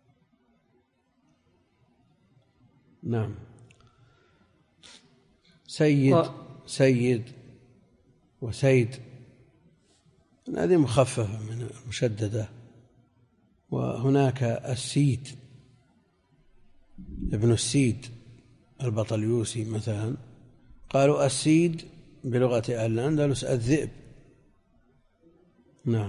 نعم. سيد سيد وسيد هذه مخففة من مشددة. وهناك السيد ابن السيد البطليوسي مثلا، قالوا السيد بلغة أهل الأندلس الذئب. نعم.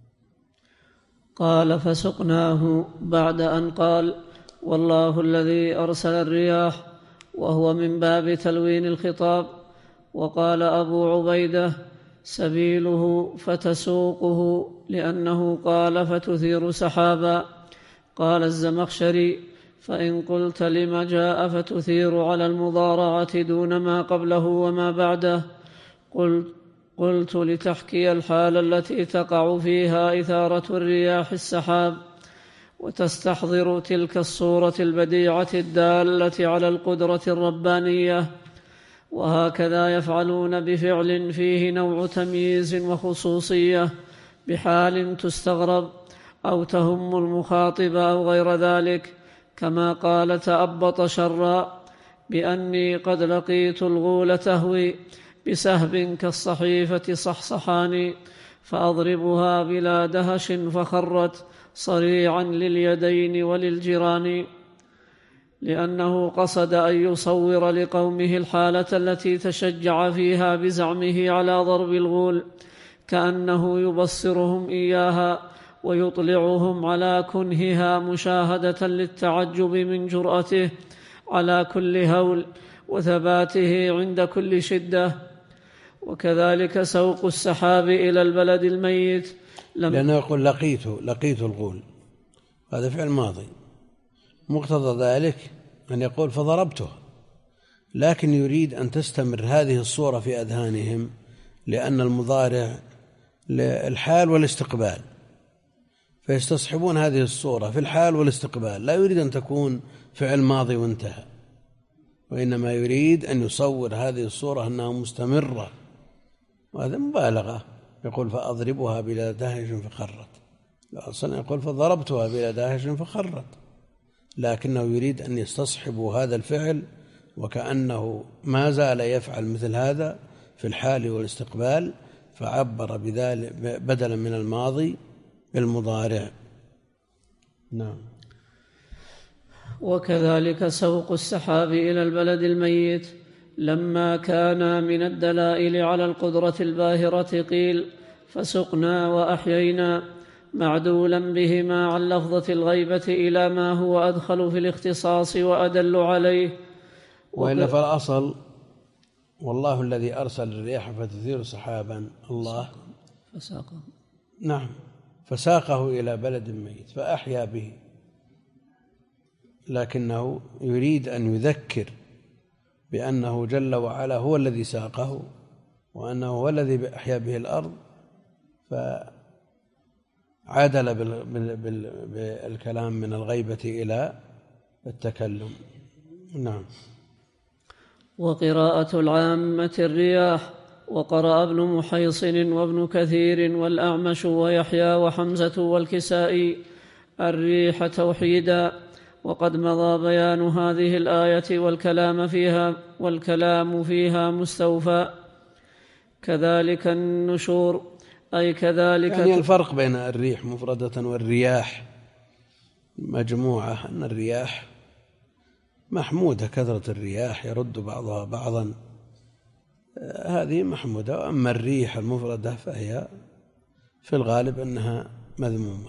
قال فسقناه بعد أن قال والله الذي أرسل الرياح، وهو من باب تلوين الخطاب. وقال أبو عبيدة سبيله فتسوقه، لأنه قال فتثير سحابا. قال الزمخشري: فإن قلت لم جاء فتثير على المضارعة دون ما قبله وما بعده، قلت, قلت لتحكي الحال التي تقع فيها إثارة الرياح السحاب، وتستحضر تلك الصورة البديعة الدالة على القدرة الربانية. وهكذا يفعلون بفعل فيه نوع تمييز وخصوصية بحال تستغرب أو تهم المخاطب أو غير ذلك، كما قال تأبط شرا بأني قد لقيت الغول تهوي بسهب كالصحيفة صحصحاني فأضربها بلا دهش فخرت صريعا لليدين وللجيران، لأنه قصد أن يصور لقومه الحالة التي تشجع فيها بزعمه على ضرب الغول، كأنه يبصرهم إياها ويطلعهم على كنهها مشاهدة للتعجب من جرأته على كل هول وثباته عند كل شدة. وكذلك سوق السحاب إلى البلد الميت، لأنه يقول لقيت لقيت الغول، هذا فعل ماضي، مقتضى ذلك أن يقول فضربته، لكن يريد أن تستمر هذه الصورة في أذهانهم، لأن المضارع للحال والاستقبال، فيستصحبون هذه الصورة في الحال والاستقبال، لا يريد أن تكون فعل ماضي وانتهى، وإنما يريد أن يصور هذه الصورة أنها مستمرة، وهذا مبالغة. يقول فأضربها بلا دهش فخرت، أصلا يقول فضربتها بلا دهش فخرت، لكنه يريد أن يستصحبوا هذا الفعل وكأنه ما زال يفعل مثل هذا في الحال والاستقبال، فعبر بذلك بدلا من الماضي بالمضارع. نعم. وكذلك سوق السحاب إلى البلد الميت لما كان من الدلائل على القدرة الباهرة قيل فسقنا وأحيينا، معدولا بهما عن لفظة الغيبة إلى ما هو أدخل في الاختصاص وأدل عليه. وإلا فالأصل والله الذي أرسل الرياح فتثير سحابا، الله فساقه، نعم، فساقه إلى بلد ميت فأحيا به، لكنه يريد أن يذكر بأنه جل وعلا هو الذي ساقه، وأنه هو الذي أحيا به الأرض، فعادل بالكلام من الغيبة إلى التكلم. نعم. وقراءة العامة الرياح، وقرأ ابن محيصن وابن كثير والأعمش ويحيى وحمزة والكسائي الريح توحيدا، وقد مضى بيان هذه الآية والكلام فيها والكلام فيها مستوفى. كذلك النشور، أي كذلك يعني الفرق بين الريح مفردة والرياح مجموعة، أن الرياح محمودة، كثرة الرياح يرد بعضها بعضا، هذه محمودة، وأما الريح المفردة فهي في الغالب أنها مذمومة.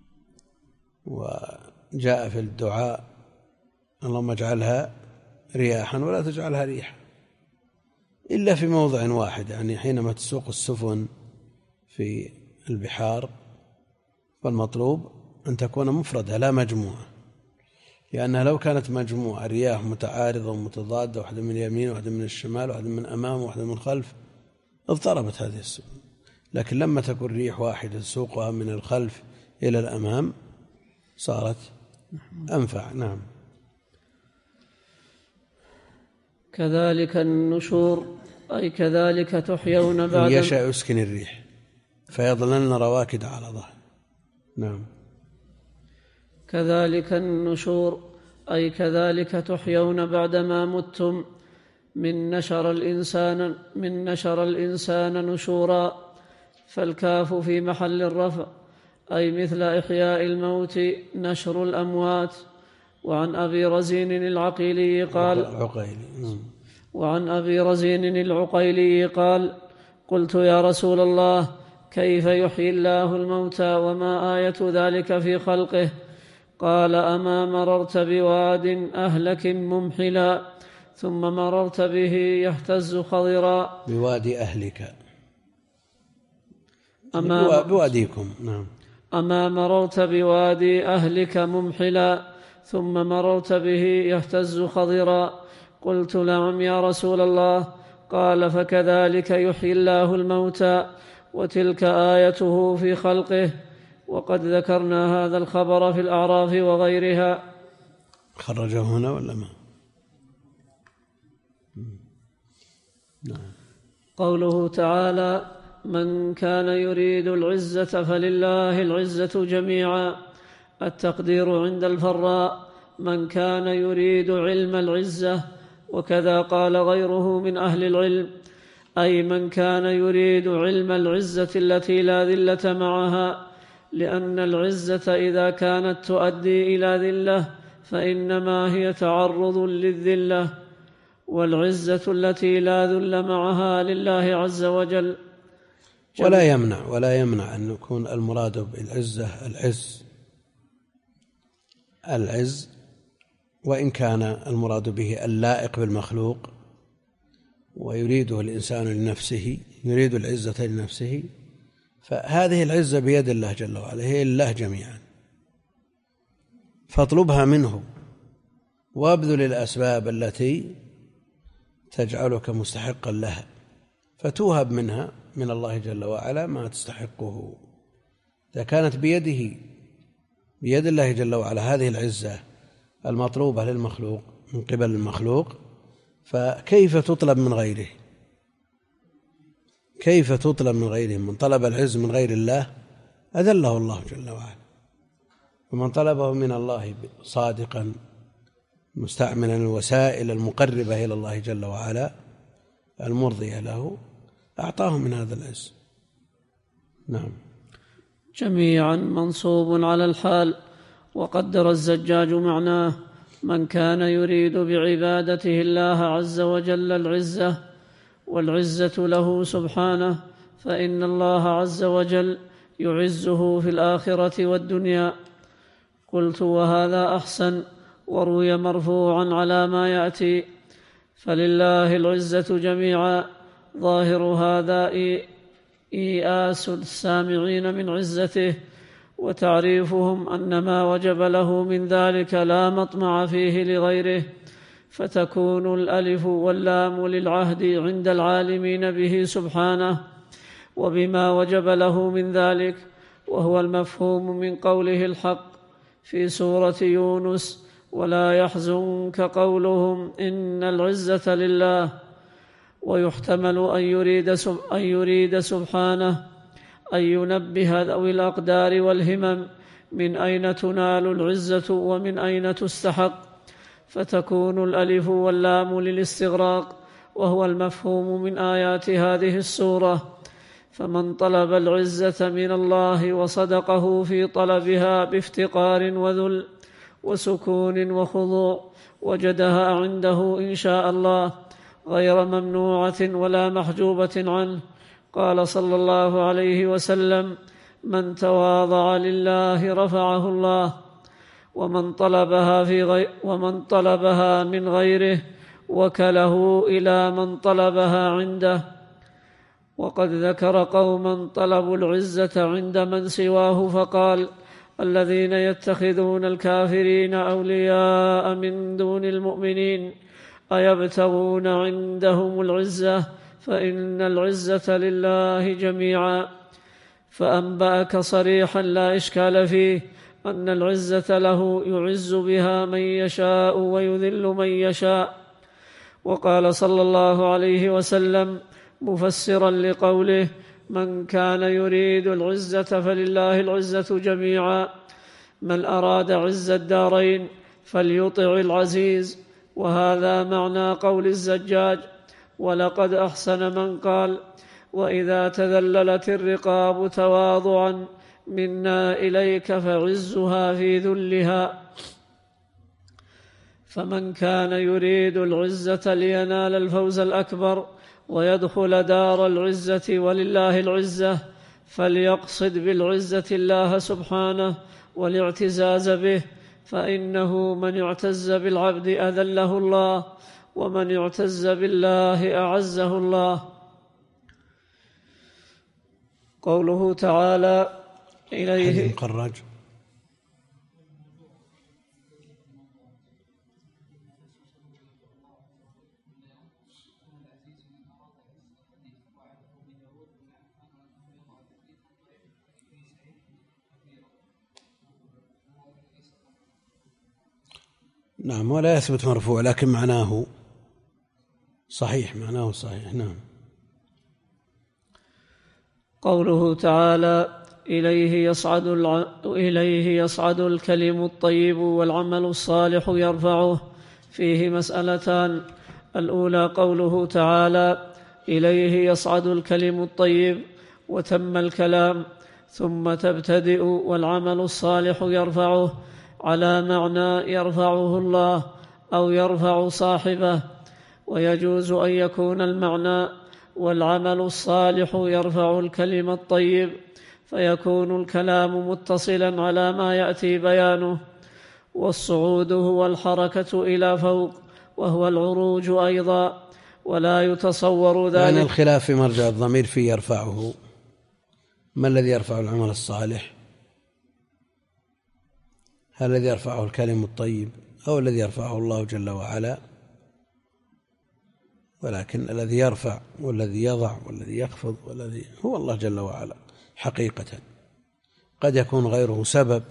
وجاء في الدعاء اللهم اجعلها رياحا ولا تجعلها ريحا، إلا في موضع واحد، يعني حينما تسوق السفن في البحار فالمطلوب أن تكون مفردة لا مجموعة، لأنها لو كانت مجموعة رياح متعارضة ومتضادة، واحدة من اليمين واحدة من الشمال واحدة من أمام واحدة من الخلف، اضطربت هذه السفن. لكن لما تكون ريح واحدة تسوقها من الخلف إلى الأمام صارت أنفع. نعم. كذلك النشور، أي كذلك تحيون بعد يشاء يسكن الريح فيظللن رواكد على ظهر. نعم. كذلك النشور، أي كذلك تحيون بعدما متم، من نشر الإنسان من نشر الإنسان نشورا، فالكاف في محل الرفع، أي مثل إحياء الموت نشر الأموات. وعن أبي رزين العقيلي قال وعن أبي رزين العقيلي قال قلت يا رسول الله كيف يحيي الله الموتى وما آية ذلك في خلقه؟ قال أما مررت بواد أهلك ممحلا ثم مررت به يهتز خضرا. بواد أهلك أما بواديكم. نعم. أما مررت بوادي أهلك ممحلا ثم مررت به يهتز خضرا؟ قلت نعم يا رسول الله. قال فكذلك يحيي الله الموتى وتلك آيته في خلقه. وقد ذكرنا هذا الخبر في الأعراف وغيرها. خرجه هنا ولا ما؟ نعم. قوله تعالى من كان يريد العزة فلله العزة جميعا. التقدير عند الفراء من كان يريد علم العزة، وكذا قال غيره من أهل العلم، أي من كان يريد علم العزة التي لا ذلة معها، لأن العزة إذا كانت تؤدي إلى ذلة فإنما هي تعرض للذلة، والعزة التي لا ذل معها لله عز وجل. ولا يمنع ولا يمنع أن يكون المراد بالعزة العز العز وإن كان المراد به اللائق بالمخلوق، ويريده الإنسان لنفسه، يريد العزة لنفسه، فهذه العزة بيد الله جل وعلا، هي لله جميعا، فاطلبها منه وابذل الأسباب التي تجعلك مستحقا لها، فتوهب منها من الله جل وعلا ما تستحقه. إذا كانت بيده بيد الله جل وعلا هذه العزة المطلوبة للمخلوق من قبل المخلوق، فكيف تطلب من غيره؟ كيف تطلب من غيره؟ من طلب العز من غير الله أذله الله جل وعلا، ومن طلبه من الله صادقا مستعملا الوسائل المقربة إلى الله جل وعلا المرضية له أعطاه من هذا العز. نعم. جميعا منصوب على الحال. وقدر الزجاج معناه من كان يريد بعبادته الله عز وجل العزة، والعزة له سبحانه، فإن الله عز وجل يعزه في الآخرة والدنيا. قلت وهذا أحسن، وروي مرفوعا على ما يأتي، فلله العزة جميعا. ظاهر هذا إيئاس السامعين من عزته، وتعريفهم أن ما وجب له من ذلك لا مطمع فيه لغيره، فتكون الألف واللام للعهد عند العالمين به سبحانه وبما وجب له من ذلك، وهو المفهوم من قوله الحق في سورة يونس ولا يحزنك قولهم إن العزة لله. ويحتمل أن يريد, أن يريد سبحانه أن ينبه ذوي الأقدار والهمم من أين تنال العزة ومن أين تستحق، فتكون الألف واللام للاستغراق، وهو المفهوم من آيات هذه السورة. فمن طلب العزة من الله وصدقه في طلبها بافتقار وذل وسكون وخضوع وجدها عنده إن شاء الله غير ممنوعة ولا محجوبة عنه. قال صلى الله عليه وسلم من تواضع لله رفعه الله، ومن طلبها, في غي ومن طلبها من غيره وكله إلى من طلبها عنده. وقد ذكر قوما طلبوا العزة عند من سواه فقال الذين يتخذون الكافرين أولياء من دون المؤمنين أيبتغون عندهم العزة فإن العزة لله جميعا. فأنبأك صريحا لا إشكال فيه أن العزة له يعز بها من يشاء ويذل من يشاء. وقال صلى الله عليه وسلم مفسرا لقوله من كان يريد العزة فلله العزة جميعا من أراد عز الدارين فليطع العزيز. وهذا معنى قول الزجاج ولقد أحسن من قال وإذا تذللت الرقاب تواضعا منا إليك فعزها في ذلها. فمن كان يريد العزة لينال الفوز الأكبر ويدخل دار العزة ولله العزة فليقصد بالعزة الله سبحانه والاعتزاز به، فإنه من اعتز بالعبد أذله الله، ومن اعتز بالله أعزه الله. قوله تعالى إليه مخرج. نعم، ولا يثبت مرفوع لكن معناه صحيح، معناه صحيح. نعم. قوله تعالى إليه يصعد, الع... إليه يصعد الكلم الطيب والعمل الصالح يرفعه. فيه مسألتان: الأولى قوله تعالى إليه يصعد الكلم الطيب وتم الكلام، ثم تبتدئ والعمل الصالح يرفعه، على معنى يرفعه الله أو يرفع صاحبه. ويجوز أن يكون المعنى والعمل الصالح يرفع الكلم الطيب، فيكون الكلام متصلا على ما يأتي بيانه. والصعود هو الحركة إلى فوق، وهو العروج أيضا، ولا يتصور ذلك. يعني الخلاف في مرجع الضمير في يرفعه، ما الذي يرفع العمل الصالح؟ هل الذي يرفعه الكلم الطيب أو الذي يرفعه الله جل وعلا؟ ولكن الذي يرفع والذي يضع والذي يخفض والذي هو الله جل وعلا حقيقة. قد يكون غيره سبب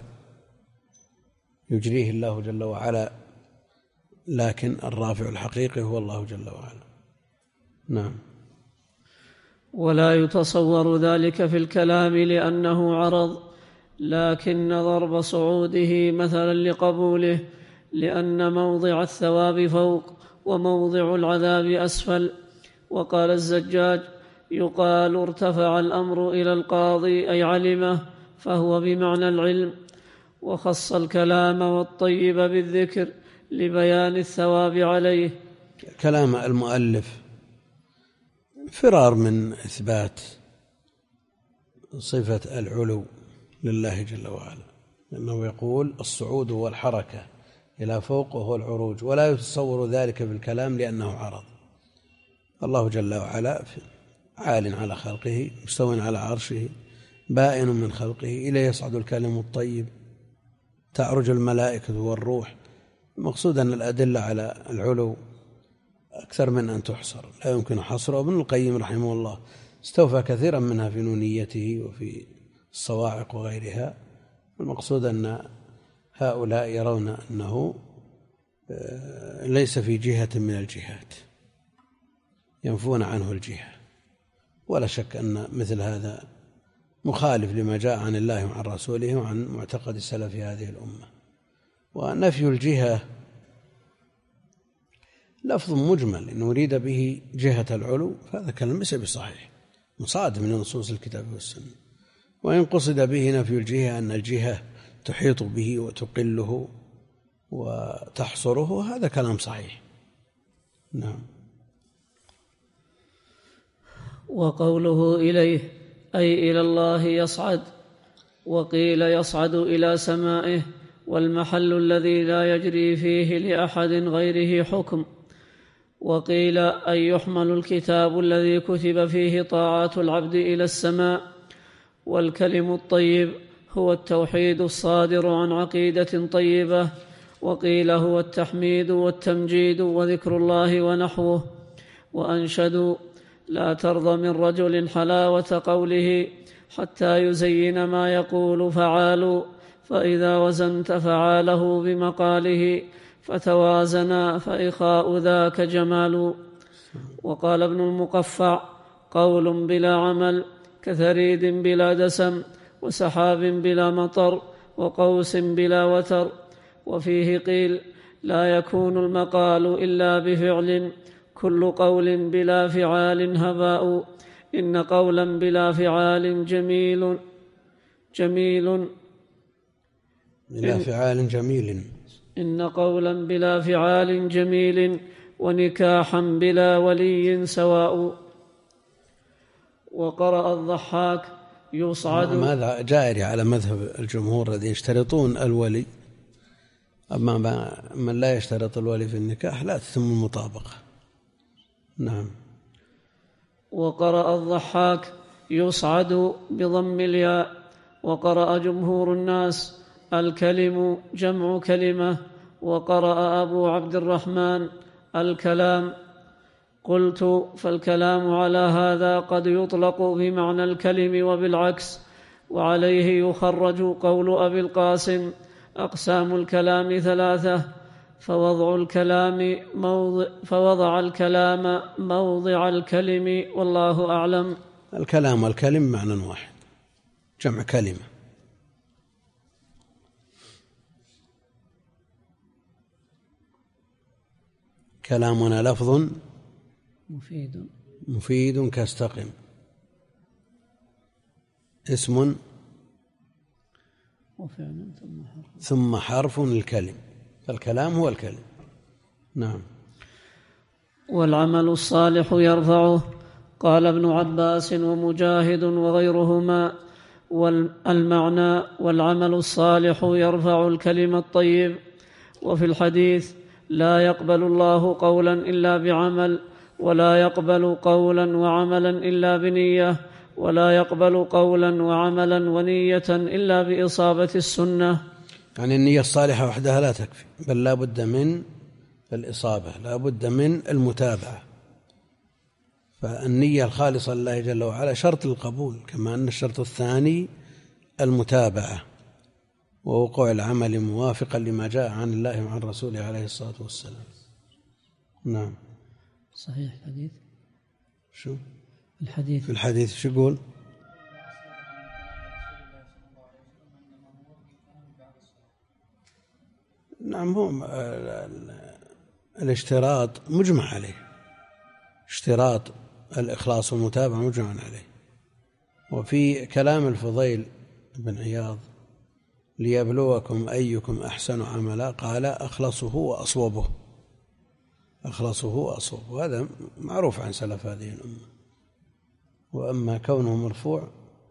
يجريه الله جل وعلا، لكن الرافع الحقيقي هو الله جل وعلا. نعم. ولا يتصور ذلك في الكلام لأنه عرض، لكن ضرب صعوده مثلا لقبوله، لأن موضع الثواب فوق وموضع العذاب أسفل. وقال الزجاج: يقال ارتفع الأمر إلى القاضي أي علمه، فهو بمعنى العلم. وخص الكلام والطيب بالذكر لبيان الثواب عليه. كلام المؤلف فرار من إثبات صفة العلو لله جل وعلا، لأنه يقول الصعود هو الحركة إلى فوق وهو العروج، ولا يتصور ذلك بالكلام لأنه عرض. الله جل وعلا عال على خلقه، مستو على عرشه، بائن من خلقه، إليه يصعد الكلم الطيب، تعرج الملائكة والروح. المقصود أن الأدلة على العلو أكثر من أن تحصر، لا يمكن حصره. وابن القيم رحمه الله استوفى كثيرا منها في نونيته وفي الصواعق وغيرها. المقصود أن هؤلاء يرون أنه ليس في جهة من الجهات، ينفون عنه الجهة. ولا شك أن مثل هذا مخالف لما جاء عن الله وعن رسوله وعن معتقد سلف هذه الأمة. ونفي الجهة لفظ مجمل إن أريد به جهة العلو، فهذا كلام ليس بصحيح، مصادم من نصوص الكتاب والسنة. وإن قصد به نفي الجهة أن الجهة تحيط به وتقله وتحصره، هذا كلام صحيح. نعم. وقوله إليه أي إلى الله يصعد، وقيل يصعد إلى سمائه، والمحل الذي لا يجري فيه لأحد غيره حكم. وقيل أن يحمل الكتاب الذي كتب فيه طاعات العبد إلى السماء. والكلم الطيب هو التوحيد الصادر عن عقيدة طيبة. وقيل هو التحميد والتمجيد وذكر الله ونحوه. وأنشدوا: لا ترضى من رجل حلاوة قوله حتى يزين ما يقول فعال، فإذا وزنت فعاله بمقاله فتوازنا فإخاء ذاك جمال. وقال ابن المقفع: قول بلا عمل كثريد بلا دسم، وسحاب بلا مطر، وقوس بلا وتر. وفيه قيل: لا يكون المقال إلا بفعل، كل قول بلا فعال هباء، إن قولا بلا فعال جميل جميل بلا فعال جميل إن قولا بلا فعال جميل، ونكاحا بلا ولي سواء. وقرأ الضحاك: يصعد. ماذا جائري على مذهب الجمهور الذين يشترطون الولي، أما من لا يشترط الولي في النكاح لا تتم المطابقة. نعم. وقرأ الضحاك: يصعد بضم الياء. وقرأ جمهور الناس الكلم جمع كلمة، وقرأ أبو عبد الرحمن الكلام. قلت فالكلام على هذا قد يطلق بمعنى الكلم وبالعكس، وعليه يخرج قول أبي القاسم: أقسام الكلام ثلاثة، فوضع الكلام موضع, فوضع الكلام موضع الكلم، والله أعلم. الكلام والكلم معنى واحد، جمع كلمة. كلامنا لفظ مفيد مفيد كاستقم، اسم وفعل ثم حرف ثم حرف الكلم، فالكلام هو الكلم. نعم. والعمل الصالح يرفعه. قال ابن عباس ومجاهد وغيرهما: والمعنى والعمل الصالح يرفع الكلم الطيب. وفي الحديث: لا يقبل الله قولا إلا بعمل، ولا يقبل قولا وعملا إلا بنية، ولا يقبل قولا وعملا ونية إلا بإصابة السنة. يعني النية الصالحة وحدها لا تكفي، بل لا بد من الإصابة، لا بد من المتابعة. فالنية الخالصة لله جل وعلا شرط القبول، كما أن الشرط الثاني المتابعة ووقوع العمل موافقا لما جاء عن الله وعن رسوله عليه الصلاة والسلام. نعم. صحيح الحديث. شو الحديث في الحديث شو يقول؟ نعم، هو الاشتراط مجمع عليه، اشتراط الإخلاص والمتابعة مجمع عليه. وفي كلام الفضيل بن عياض: ليبلوكم أيكم أحسن عملا، قال: أخلصه وأصوبه، أخلصه وأصوبه. وهذا معروف عن سلف هذه الأمة. وأما كونه مرفوع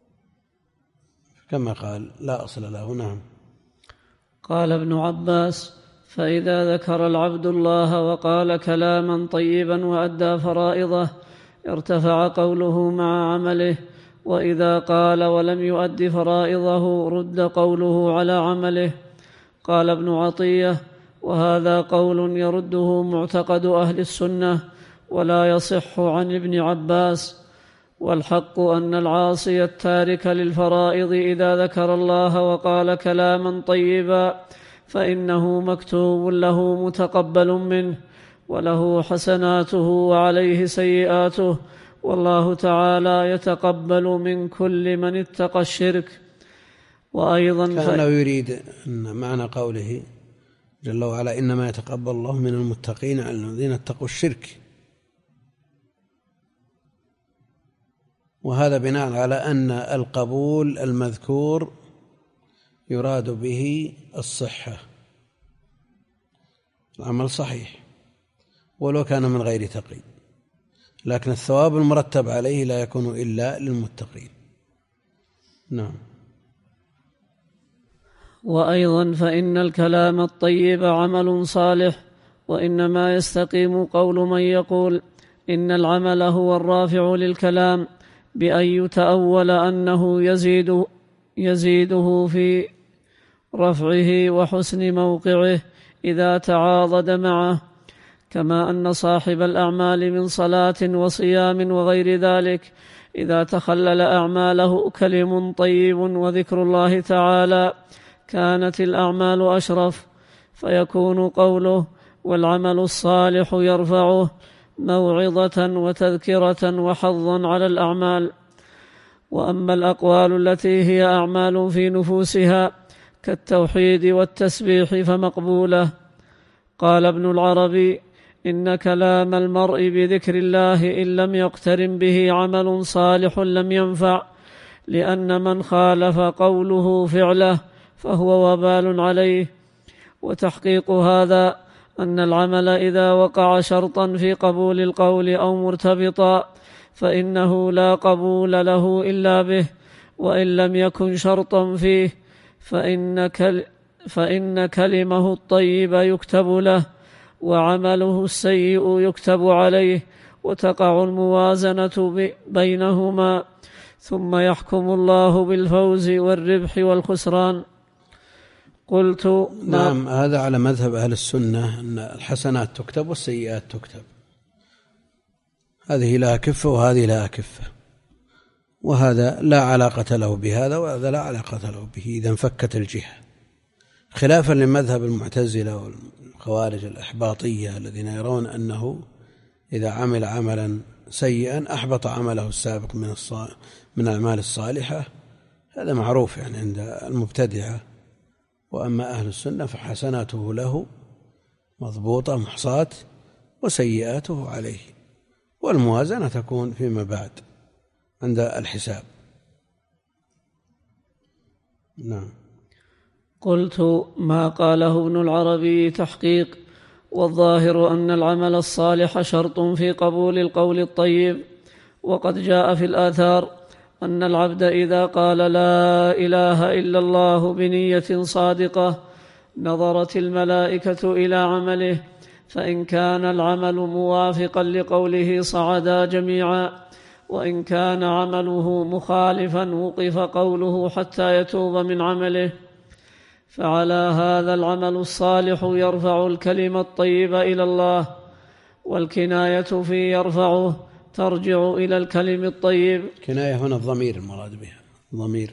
كما قال لا أصل له. نعم. قال ابن عباس: فإذا ذكر العبد الله وقال كلاما طيبا وأدى فرائضه ارتفع قوله مع عمله، وإذا قال ولم يؤد فرائضه رد قوله على عمله. قال ابن عطية: وهذا قول يرده معتقد أهل السنة ولا يصح عن ابن عباس. والحق أن العاصي التارك للفرائض إذا ذكر الله وقال كلاما طيبا فإنه مكتوب له متقبل منه، وله حسناته وعليه سيئاته، والله تعالى يتقبل من كل من اتقى الشرك. وأيضا كان ف... يريد أن معنى قوله جل وعلا: إنما يتقبل الله من المتقين الذين اتقوا الشرك، وهذا بناء على أن القبول المذكور يراد به الصحة، العمل صحيح ولو كان من غير تقي، لكن الثواب المرتب عليه لا يكون إلا للمتقين. نعم. وأيضا فإن الكلام الطيب عمل صالح، وإنما يستقيم قول من يقول إن العمل هو الرافع للكلام بأن يتأول أنه يزيد يزيده في رفعه وحسن موقعه إذا تعاضد معه، كما أن صاحب الأعمال من صلاة وصيام وغير ذلك إذا تخلل أعماله كلم طيب وذكر الله تعالى كانت الأعمال أشرف، فيكون قوله والعمل الصالح يرفعه موعظة وتذكرة وحظا على الأعمال. وأما الأقوال التي هي أعمال في نفوسها كالتوحيد والتسبيح فمقبولة. قال ابن العربي: إن كلام المرء بذكر الله إن لم يقترن به عمل صالح لم ينفع، لأن من خالف قوله فعله فهو وبال عليه. وتحقيق هذا أن العمل إذا وقع شرطا في قبول القول أو مرتبطا فإنه لا قبول له إلا به، وإن لم يكن شرطا فيه فإن, كل فإن كلمه الطيب يكتب له وعمله السيء يكتب عليه، وتقع الموازنة بينهما، ثم يحكم الله بالفوز والربح والخسران. قلت نعم، هذا على مذهب أهل السنة، أن الحسنات تكتب والسيئات تكتب، هذه لها كفة وهذه لها كفة، وهذا لا علاقة له بهذا وهذا لا علاقة له به إذا انفكت الجهة، خلافا لمذهب المعتزلة والخوارج الإحباطية الذين يرون أنه إذا عمل عملا سيئا أحبط عمله السابق من من الأعمال الصالحة. هذا معروف يعني عند المبتدعة. وأما أهل السنة فحسناته له مضبوطة محصاة وسيئاته عليه، والموازنة تكون فيما بعد عند الحساب. نعم. قلت ما قاله ابن العربي تحقيق، والظاهر أن العمل الصالح شرط في قبول القول الطيب، وقد جاء في الآثار أن العبد إذا قال لا إله إلا الله بنية صادقة نظرت الملائكة إلى عمله، فإن كان العمل موافقا لقوله صعدا جميعا، وإن كان عمله مخالفا وقف قوله حتى يتوب من عمله. فعلى هذا العمل الصالح يرفع الكلمة الطيبة إلى الله، والكناية في يرفعه ترجع إلى الكلم الطيب. كناية هنا الضمير المراد بها، ضمير.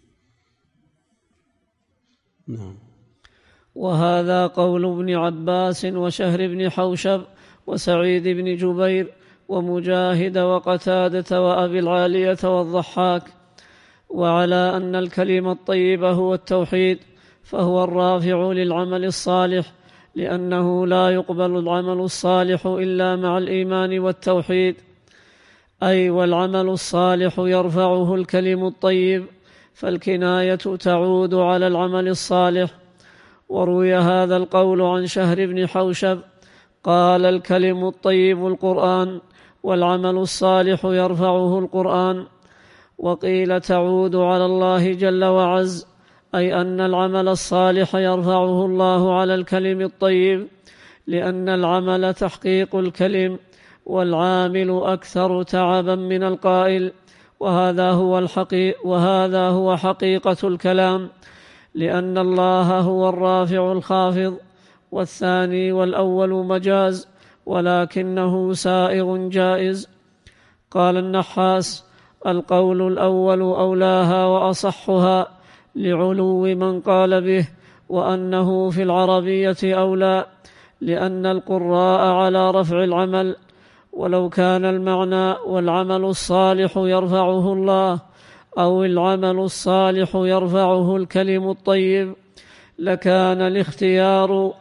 نعم. وهذا قول ابن عباس وشهر بن حوشب وسعيد بن جبير ومجاهد وقتادة وأبي العالية والضحاك. وعلى أن الكلمة الطيبة هو التوحيد، فهو الرافع للعمل الصالح، لأنه لا يقبل العمل الصالح إلا مع الإيمان والتوحيد، أي والعمل الصالح يرفعه الكلم الطيب، فالكناية تعود على العمل الصالح. وروي هذا القول عن شهر بن حوشب قال الكلم الطيب القرآن، والعمل الصالح يرفعه القرآن. وقيل تعود على الله جل وعز، أي أن العمل الصالح يرفعه الله على الكلم الطيب، لأن العمل تحقيق الكلم، والعامل أكثر تعبا من القائل، وهذا هو الحقيق وهذا هو حقيقة الكلام، لأن الله هو الرافع الخافض، والثاني والأول مجاز، ولكنه سائغ جائز. قال النحاس: القول الأول أولاها وأصحها لعلو من قال به، وأنه في العربية أولى، لأن القراء على رفع العمل. ولو كان المعنى والعمل الصالح يرفعه الله أو العمل الصالح يرفعه الكلم الطيب لكان الاختيار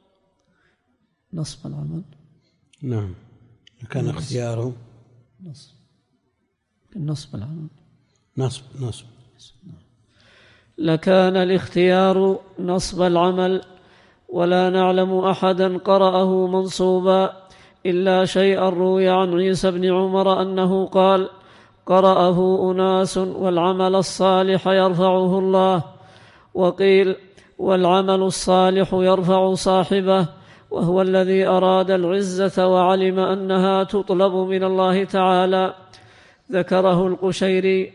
نصب العمل. نعم، لكان اختياره نصب نصب العمل نصب نصب لكان الاختيار نصب العمل. ولا نعلم أحدا قرأه منصوبا إلا شيئا روي عن عيسى بن عمر أنه قال: قرأه أناس والعمل الصالح يرفعه الله. وقيل: والعمل الصالح يرفع صاحبه، وهو الذي أراد العزة وعلم أنها تطلب من الله تعالى. ذكره القشيري.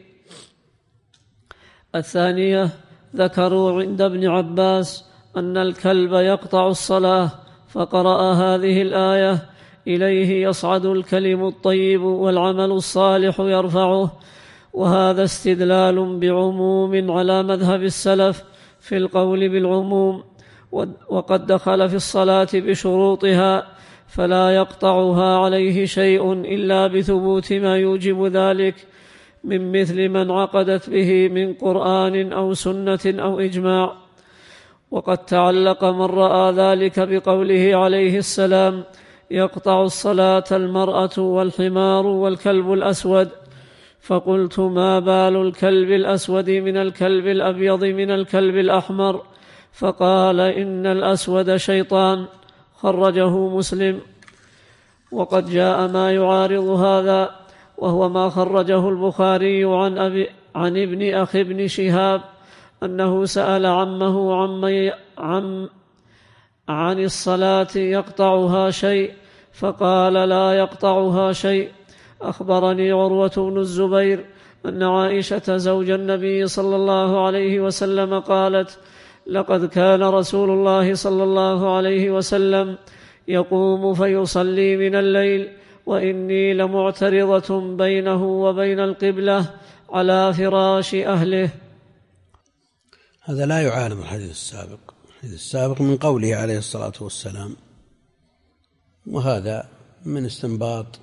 الثانية: ذكروا عند ابن عباس أن الكلب يقطع الصلاة، فقرأ هذه الآية: إليه يصعد الكلم الطيب والعمل الصالح يرفعه. وهذا استدلال بعموم على مذهب السلف في القول بالعموم، وقد دخل في الصلاة بشروطها، فلا يقطعها عليه شيء إلا بثبوت ما يوجب ذلك، من مثل من عقدت به من قرآن أو سنة أو إجماع. وقد تعلق من رأى ذلك بقوله عليه السلام: يقطع الصلاة المرأة والحمار والكلب الأسود. فقلت: ما بال الكلب الأسود من الكلب الأبيض من الكلب الأحمر؟ فقال: إن الأسود شيطان. خرجه مسلم. وقد جاء ما يعارض هذا، وهو ما خرجه البخاري عن, أبي عن ابن أخي ابن شهاب أنه سأل عمه عن, عن, عن الصلاة يقطعها شيء، فقال: لا يقطعها شيء. أخبرني عروة بن الزبير أن عائشة زوج النبي صلى الله عليه وسلم قالت: لقد كان رسول الله صلى الله عليه وسلم يقوم فيصلي من الليل وإني لمعترضة بينه وبين القبلة على فراش أهله. هذا لا يعارض الحديث السابق. الحديث السابق من قوله عليه الصلاة والسلام، وهذا من استنباط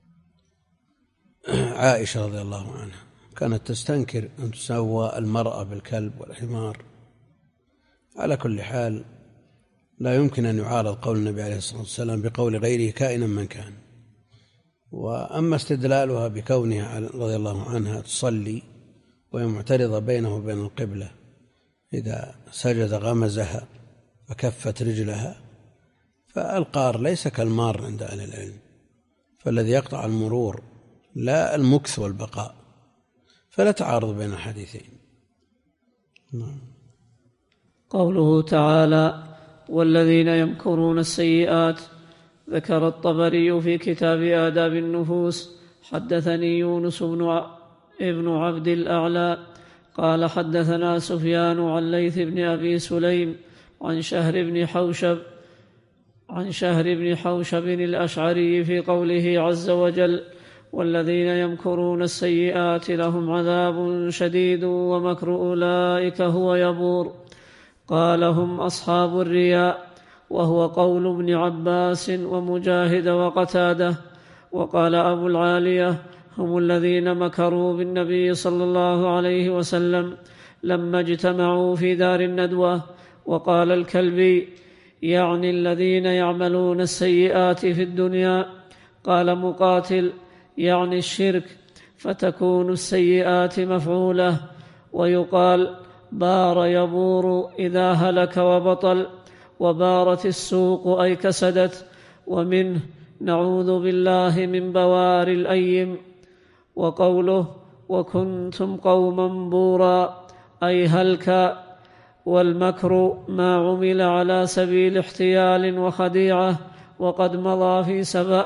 عائشة رضي الله عنها، كانت تستنكر أن تسوى المرأة بالكلب والحمار. على كل حال لا يمكن أن يعارض قول النبي عليه الصلاة والسلام بقول غيره كائنا من كان. وأما استدلالها بكونها رضي الله عنها تصلي وهي معترضة بينه وبين القبلة، إذا سجد غمزها فكفت رجلها، فالقار ليس كالمار عند أهل العلم، فالذي يقطع المرور لا المكث والبقاء، فلا تعارض بين الحديثين. نعم. قوله تعالى: والذين يمكرون السيئات. ذكر الطبري في كتاب آداب النفوس: حدثني يونس بن ابن عبد الأعلى قال حدثنا سفيان عن ليث بن أبي سليم عن شهر بن حوشب عن شهر بن حوشب الأشعري في قوله عز وجل: والذين يمكرون السيئات لهم عذاب شديد ومكر أولئك هو يبور. قال: هم أصحاب الرياء، وهو قول ابن عباس ومجاهد وقتاده. وقال أبو العالية: هم الذين مكروا بالنبي صلى الله عليه وسلم لما اجتمعوا في دار الندوة. وقال الكلبي: يعني الذين يعملون السيئات في الدنيا. قال مقاتل: يعني الشرك، فتكون السيئات مفعولة. ويقال: بار يبور إذا هلك وبطل، وبارت السوق أي كسدت. ومنه: نعوذ بالله من بوار الأيم. وقوله: وكنتم قوما بورا أي هلكا. والمكر ما عمل على سبيل احتيال وخديعة، وقد مضى في سبأ.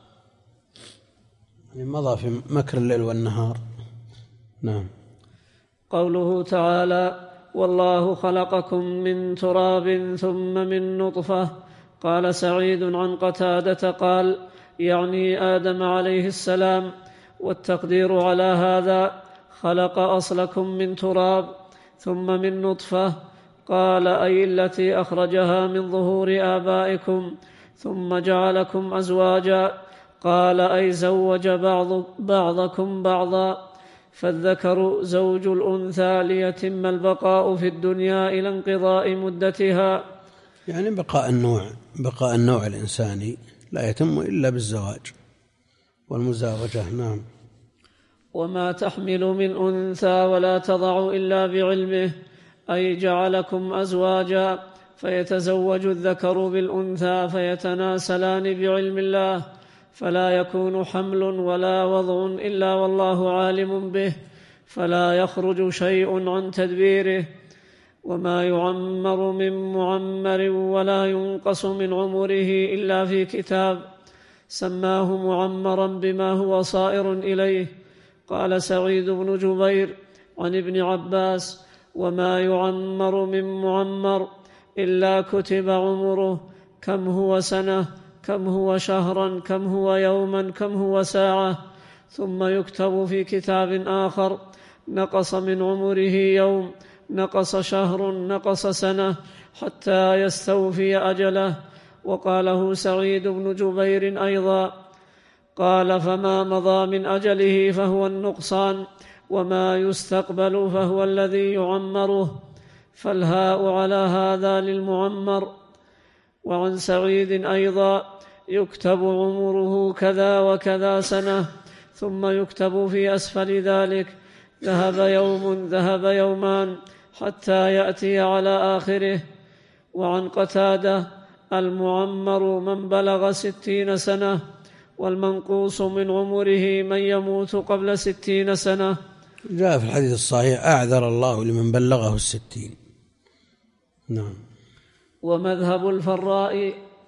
مضى في مكر الليل والنهار. نعم. قوله تعالى: والله خلقكم من تراب ثم من نطفة. قال سعيد عن قتادة قال: يعني آدم عليه السلام. والتقدير على هذا: خلق أصلكم من تراب ثم من نطفة. قال: أي التي أخرجها من ظهور آبائكم ثم جعلكم أزواجا. قال: أي زوج بعض بعضكم بعضا، فالذكر زوج الأنثى ليتم البقاء في الدنيا إلى انقضاء مدتها. يعني بقاء النوع بقاء النوع الإنساني لا يتم إلا بالزواج والمزاوجة. نعم. وما تحمل من أنثى ولا تضع إلا بعلمه، أي جعلكم أزواجا، فيتزوج الذكر بالأنثى فيتناسلان بعلم الله، فلا يكون حمل ولا وضع إلا والله عالم به، فلا يخرج شيء عن تدبيره. وما يعمر من معمر ولا ينقص من عمره إلا في كتاب سماه معمرا بما هو صائر إليه. قال سعيد بن جبير عن ابن عباس: وما يعمر من معمر إلا كتب عمره، كم هو سنة، كم هو شهرا، كم هو يوما، كم هو ساعة، ثم يكتب في كتاب آخر: نقص من عمره يوم، نقص شهر، نقص سنة، حتى يستوفي أجله. وقاله سعيد بن جبير أيضا. قال: فما مضى من أجله فهو النقصان، وما يستقبل فهو الذي يعمره، فالهاء على هذا للمعمر. وعن سعيد أيضا: يكتب عمره كذا وكذا سنة، ثم يكتب في أسفل ذلك: ذهب يوم، ذهب يومان، حتى يأتي على آخره. وعن قتادة: المعمر من بلغ ستين سنة، والمنقوص من عمره من يموت قبل ستين سنة. جاء في الحديث الصحيح: أعذر الله لمن بلغه الستين. نعم. ومذهب الفراء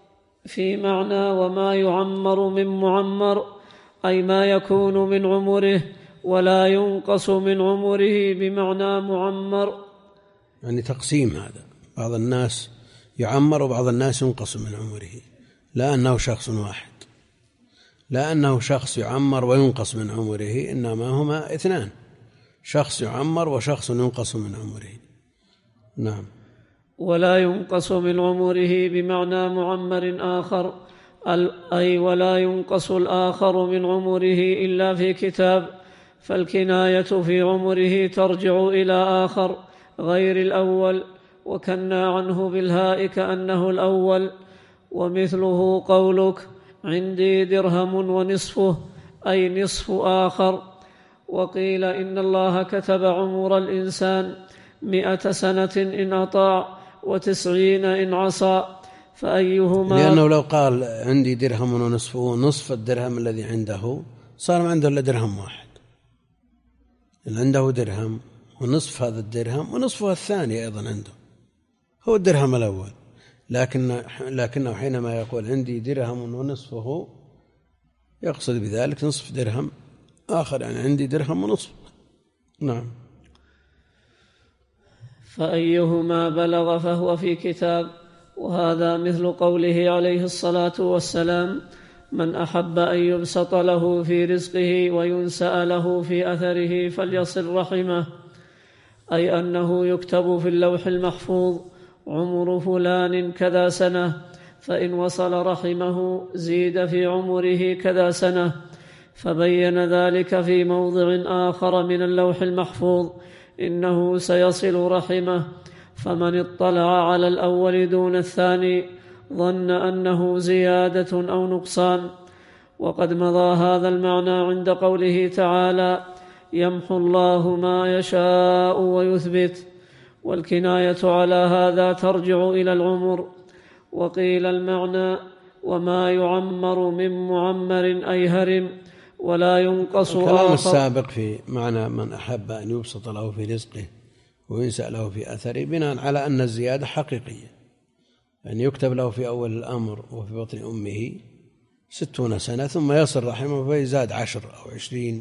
في معنى وما يعمر من معمر، أي ما يكون من عمره ولا ينقص من عمره بمعنى معمر. يعني تقسيم هذا، بعض الناس يعمر وبعض الناس ينقص من عمره، لا أنه شخص واحد، لا أنه شخص يعمر وينقص من عمره، إنما هما اثنان، شخص يعمر وشخص ينقص من عمره. نعم. ولا ينقص من عمره بمعنى معمر آخر، أي ولا ينقص الآخر من عمره إلا في كتاب، فالكناية في عمره ترجع إلى آخر غير الأول، وكنا عنه بالهاء كأنه الأول. ومثله قولك عندي درهم ونصفه، أي نصف آخر. وقيل إن الله كتب عمر الإنسان مئة سنة إن أطاع وتسعين إن عصى، فأيهما. لأنه لو قال عندي درهم ونصفه، نصف الدرهم الذي عنده، صار ما عنده إلا درهم واحد، اللي عنده درهم ونصف هذا الدرهم ونصفه الثاني أيضا عنده، هو الدرهم الأول. لكن لكنه حينما يقول عندي درهم ونصفه يقصد بذلك نصف درهم آخر، يعني عندي درهم ونصف. نعم. فأيهما بلغ فهو في كتاب. وهذا مثل قوله عليه الصلاة والسلام من أحب أن يبسط له في رزقه وينسأ له في أثره فليصل رحمه، أي أنه يكتب في اللوح المحفوظ عمر فلان كذا سنة، فإن وصل رحمه زيد في عمره كذا سنة. فبين ذلك في موضع آخر من اللوح المحفوظ إنه سيصل رحمه، فمن اطلع على الأول دون الثاني ظن أنه زيادة أو نقصان. وقد مضى هذا المعنى عند قوله تعالى يمحو الله ما يشاء ويثبت، والكناية على هذا ترجع إلى العمر. وقيل المعنى وما يعمر من معمر أي هرم ولا ينقص. الكلام السابق في معنى من أحب أن يبسط له في رزقه وينسأ له في أثره بناء على أن الزيادة حقيقية، يعني يكتب له في أول الأمر وفي بطن أمه ستون سنة ثم يصل رحمه فيزاد عشر أو عشرين،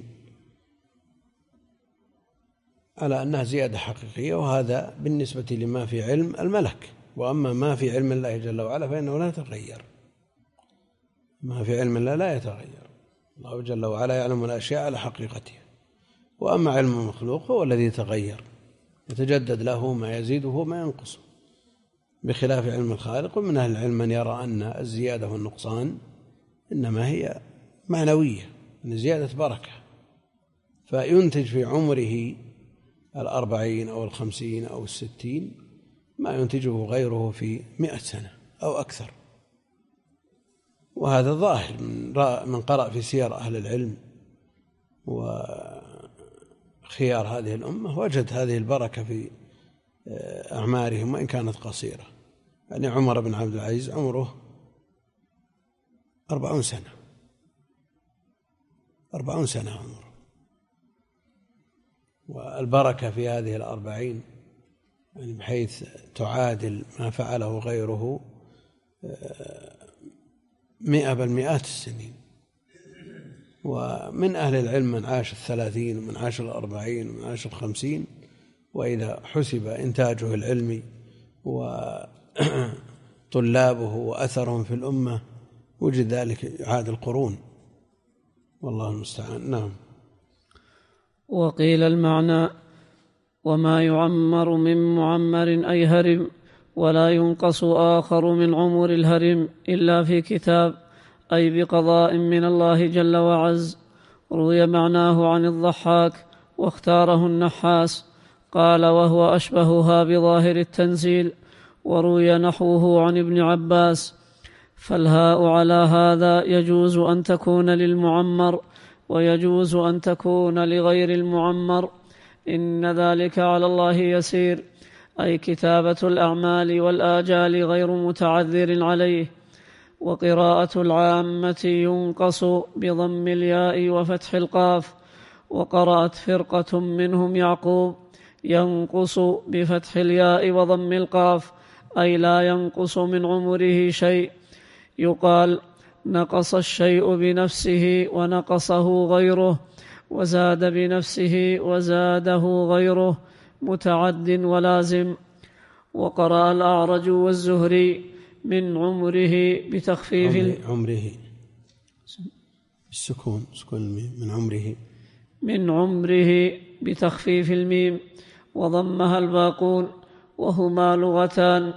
على أنها زيادة حقيقية. وهذا بالنسبة لما في علم الملك، وأما ما في علم الله جل وعلا فإنه لا يتغير. ما في علم الله لا يتغير، الله جل وعلا يعلم الأشياء على حقيقتها. وأما علم المخلوق هو الذي يتغير، يتجدد له ما يزيده وما ينقصه، بخلاف علم الخالق. ومن أهل العلم من يرى أن الزيادة والنقصان إنما هي معنوية، أن زيادة بركة، فينتج في عمره الأربعين أو الخمسين أو الستين ما ينتجه غيره في مئة سنة أو أكثر. وهذا ظاهر من قرأ في سير أهل العلم وخيار هذه الأمة وجد هذه البركة في أعمارهم وإن كانت قصيرة. يعني عمر بن عبد العزيز عمره أربعون سنة، أربعون سنة عمره، والبركة في هذه الأربعين يعني بحيث تعادل ما فعله غيره مئة بل مئات السنين. ومن أهل العلم من عاش الثلاثين ومن عاش الأربعين ومن عاش الخمسين، وإذا حسب إنتاجه العلمي وطلابه وأثرهم في الأمة وجد ذلك يعادل القرون، والله المستعان. نعم. وقيل المعنى وما يعمر من معمر أي هرم ولا ينقص آخر من عمر الهرم إلا في كتاب، أي بقضاء من الله جل وعز. روي معناه عن الضحاك واختاره النحاس، قال وهو أشبهها بظاهر التنزيل. وروي نحوه عن ابن عباس. فالهاء على هذا يجوز أن تكون للمعمر ويجوز أن تكون لغير المعمر، إن ذلك على الله يسير، أي كتابة الأعمال والآجال غير متعذر عليه. وقراءة العامة ينقص بضم الياء وفتح القاف. وقرأت فرقة منهم يعقوب ينقص بفتح الياء وضم القاف، أي لا ينقص من عمره شيء. يقال نقص الشيء بنفسه ونقصه غيره، وزاد بنفسه وزاده غيره متعد ولازم. وقرأ الأعرج والزهري من عمره بتخفيف عمره, عمره السكون سكون الميم من عمره من عمره بتخفيف الميم وضمها الباقون، وهما لغتان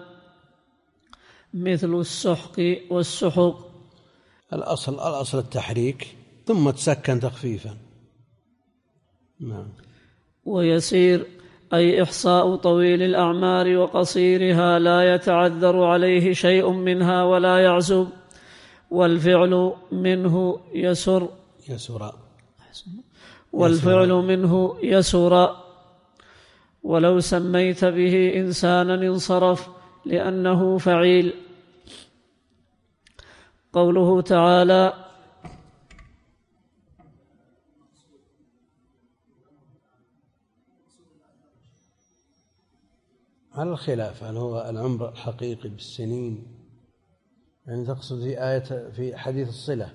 مثل السحق والسحق. الأصل الأصل التحريك ثم تسكن تخفيفا. نعم. ويسير أي إحصاء طويل الأعمار وقصيرها لا يتعذر عليه شيء منها ولا يعزب. والفعل منه يسر يسر والفعل منه يسر ولو سميت به إنسانا انصرف لأنه فعيل. قوله تعالى: على الخلاف هل هو العمر الحقيقي بالسنين، يعني تقصد في آية في حديث الصلة.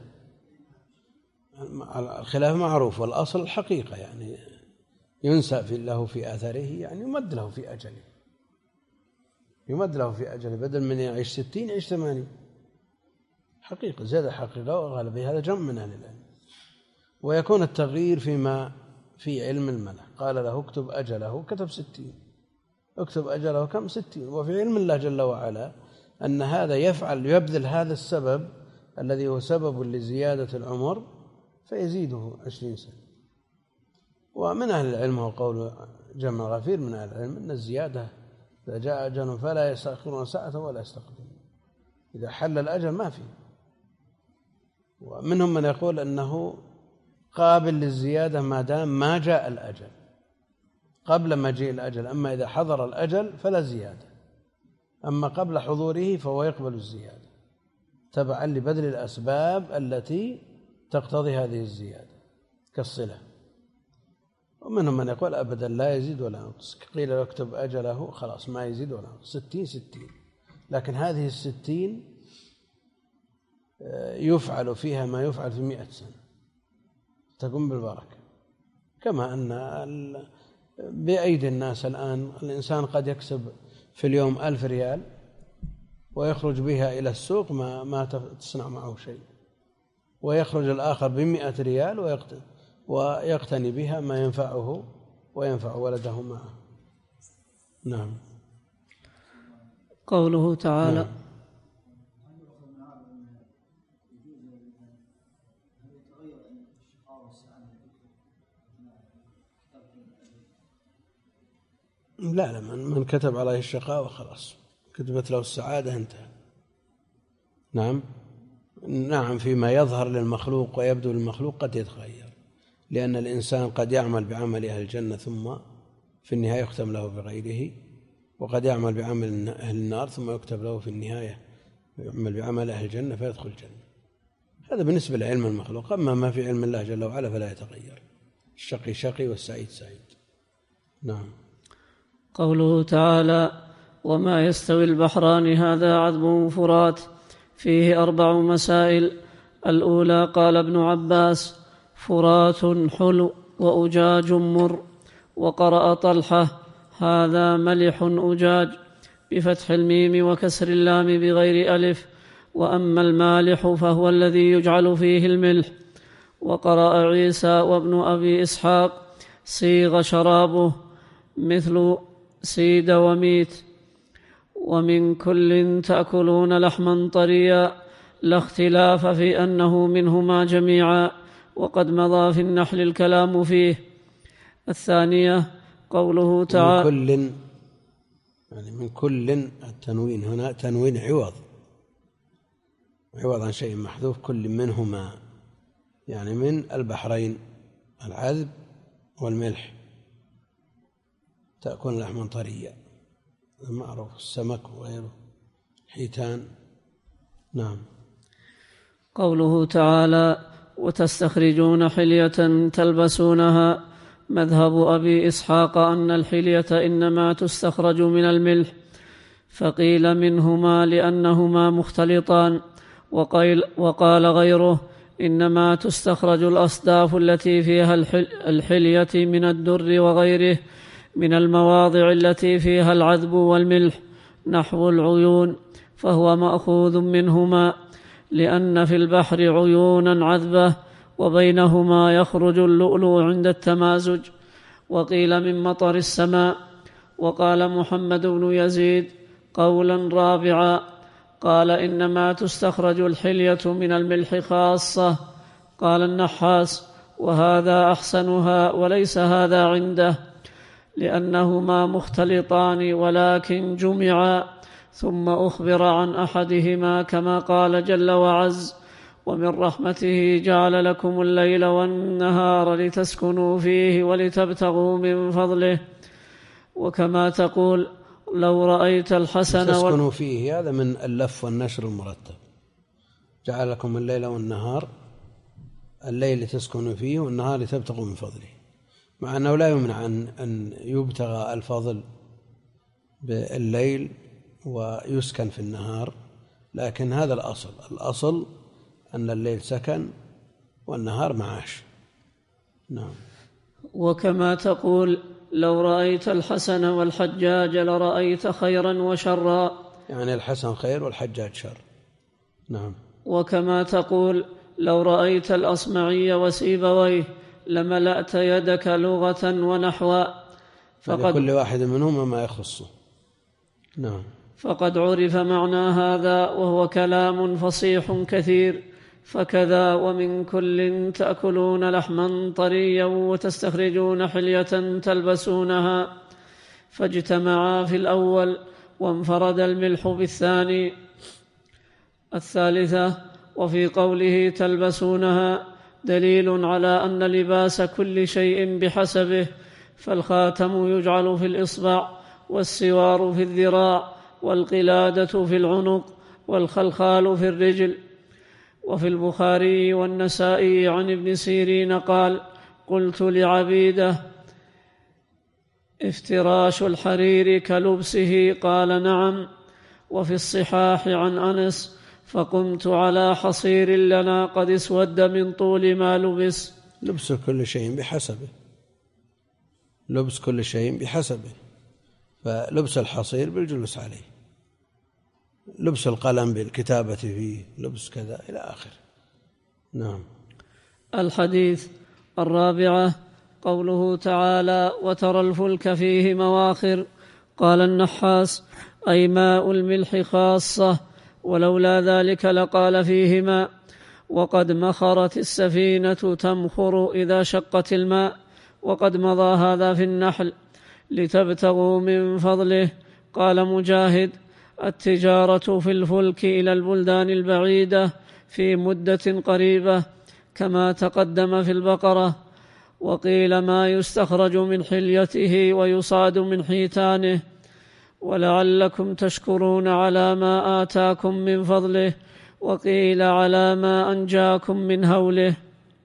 الخلاف معروف، والأصل الحقيقة، يعني ينسى في له في أثره، يعني يمد له في أجله يمد له في أجله بدل من يعيش ستين يعيش ثمانين. حقيقة زاد حقيقة وغالبية، هذا جمع من أهل العلم. ويكون التغيير فيما في علم الملك، قال له اكتب أجله كتب ستين، اكتب أجله كم ستين. وفي علم الله جل وعلا أن هذا يفعل يبذل هذا السبب الذي هو سبب لزيادة العمر فيزيده عشرين سنة. ومن أهل العلم هو قول جمع غفير من أهل العلم أن الزيادة إذا جاء أجل فلا يستأخرون ساعة ولا يستقدمون، إذا حل الأجل ما فيه. ومنهم من يقول أنه قابل للزيادة ما دام ما جاء الأجل قبل مجيء الأجل، أما إذا حضر الأجل فلا زيادة، أما قبل حضوره فهو يقبل الزيادة تبعا لبذل الأسباب التي تقتضي هذه الزيادة كالصلة. ومنهم من يقول أبدا لا يزيد ولا ينقص، قيل له اكتب أجله خلاص ما يزيد ولا ينقص، ستين ستين. لكن هذه الستين يفعل فيها ما يفعل في مئة سنة تقوم بالبركة. كما أن بأيدي الناس الآن الإنسان قد يكسب في اليوم ألف ريال ويخرج بها إلى السوق ما ما تصنع معه شيء، ويخرج الآخر بمئة ريال ويقتني بها ما ينفعه وينفع ولده معه. نعم. قوله تعالى: نعم. لا لا من كتب عليه الشقاء وخلاص كتبت له السعادة انتهى. نعم نعم فيما يظهر للمخلوق ويبدو للمخلوق قد يتغير، لأن الإنسان قد يعمل بعمل أهل الجنة ثم في النهاية يختم له بغيره، وقد يعمل بعمل أهل النار ثم يكتب له في النهاية يعمل بعمل أهل الجنة فيدخل الجنة. هذا بالنسبة لعلم المخلوق. أما ما في علم الله جل وعلا فلا يتغير، الشقي شقي والسعيد سعيد. نعم. قوله تعالى: وما يستوي البحران هذا عذب فرات فيه أربع مسائل. الأولى قال ابن عباس: فرات حلو وأجاج مر. وقرأ طلحة: هذا ملح أجاج بفتح الميم وكسر اللام بغير ألف، وأما المالح فهو الذي يجعل فيه الملح. وقرأ عيسى وابن أبي إسحاق: صيغ شرابه مثل سيد وميت. ومن كل تأكلون لحما طريا، لا اختلاف في أنه منهما جميعا، وقد مضى في النحل الكلام فيه. الثانية قوله تعالى: من كل، يعني من كل التنوين هنا تنوين عوض عوض عن شيء محذوف، كل منهما يعني من البحرين العذب والملح تأكل لحما طريا، معروف السمك وغيره حيتان. نعم. قوله تعالى: وتستخرجون حلية تلبسونها. مذهب أبي إسحاق أن الحلية إنما تستخرج من الملح، فقيل منهما لأنهما مختلطان، وقيل وقال غيره إنما تستخرج الأصداف التي فيها الحلية من الدر وغيره من المواضع التي فيها العذب والملح نحو العيون، فهو مأخوذ منهما، لأن في البحر عيونا عذبة وبينهما يخرج اللؤلؤ عند التمازج. وقيل من مطر السماء. وقال محمد بن يزيد قولا رابعا قال إنما تستخرج الحلية من الملح خاصة. قال النحاس وهذا أحسنها وليس هذا عنده، لأنهما مختلطان ولكن جمعا، ثم أخبر عن أحدهما كما قال جل وعز ومن رحمته جعل لكم الليل والنهار لتسكنوا فيه ولتبتغوا من فضله. وكما تقول لو رأيت الحسن تسكنوا فيه، هذا من اللف والنشر المرتب. جعل لكم الليل والنهار، الليل لتسكنوا فيه والنهار لتبتغوا من فضله، مع أنه لا يمنع أن يبتغى الفضل بالليل ويسكن في النهار، لكن هذا الأصل الأصل أن الليل سكن والنهار معاش. نعم. وكما تقول لو رأيت الحسن والحجاج لرأيت خيرا وشرا، يعني الحسن خير والحجاج شر. نعم. وكما تقول لو رأيت الأصمعي وسيبويه لملأت يدك لغة ونحوا، فقد كل واحد منهما ما يخصه. نعم. فقد عرف معنى هذا وهو كلام فصيح كثير. فكذا ومن كل تأكلون لحما طريا وتستخرجون حلية تلبسونها، فاجتمعا في الأول وانفرد الملح بالثاني. الثالثة وفي قوله تلبسونها دليل على أن لباس كل شيء بحسبه، فالخاتم يجعل في الإصبع، والسوار في الذراع، والقلادة في العنق، والخلخال في الرجل. وفي البخاري والنسائي عن ابن سيرين قال قلت لعبيده افتراش الحرير كلبسه؟ قال نعم. وفي الصحاح عن أنس فقمت على حصير لنا قد اسود من طول ما لبس. لبس كل شيء بحسبه، لبس كل شيء بحسبه، فلبس الحصير بالجلوس عليه، لبس القلم بالكتابة فيه، لبس كذا إلى آخر. نعم. الحديث الرابعة قوله تعالى وترى الفلك فيه مواخر. قال النحاس أي ماء الملح خاصة، ولولا ذلك لقال فيهما. وقد مخرت السفينة تمخر إذا شقت الماء، وقد مضى هذا في النحل لتبتغوا من فضله. قال مجاهد التجارة في الفلك إلى البلدان البعيدة في مدة قريبة كما تقدم في البقرة. وقيل ما يستخرج من حليته ويصاد من حيتانه، ولعلكم تشكرون على ما آتاكم من فضله، وقيل على ما أنجاكم من هوله.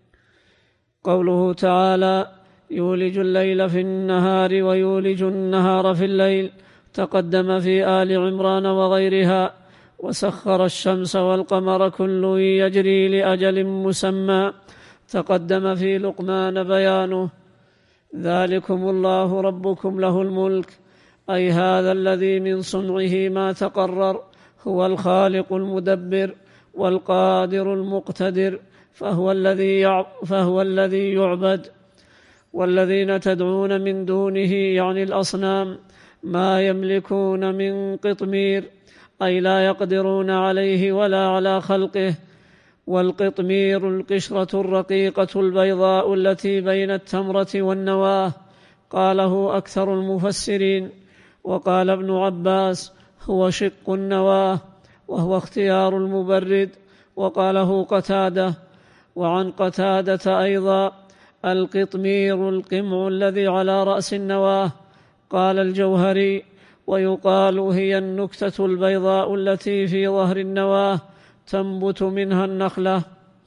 قوله تعالى يولج الليل في النهار ويولج النهار في الليل تقدم في آل عمران وغيرها. وسخر الشمس والقمر كل يجري لأجل مسمى تقدم في لقمان بيانه. ذلكم الله ربكم له الملك، أي هذا الذي من صنعه ما تقرر، هو الخالق المدبر والقادر المقتدر، فهو الذي فهو الذي يعبد. والذين تدعون من دونه يعني الأصنام ما يملكون من قطمير، أي لا يقدرون عليه ولا على خلقه. والقطمير القشرة الرقيقة البيضاء التي بين التمرة والنواة، قاله أكثر المفسرين. وقال ابن عباس هو شق النواة، وهو اختيار المبرد. وقاله قتادة. وعن قتادة أيضا القطمير القمع الذي على رأس النواة. قال الجوهري ويقال هي النكتة البيضاء التي في ظهر النواة تنبت منها النخلة.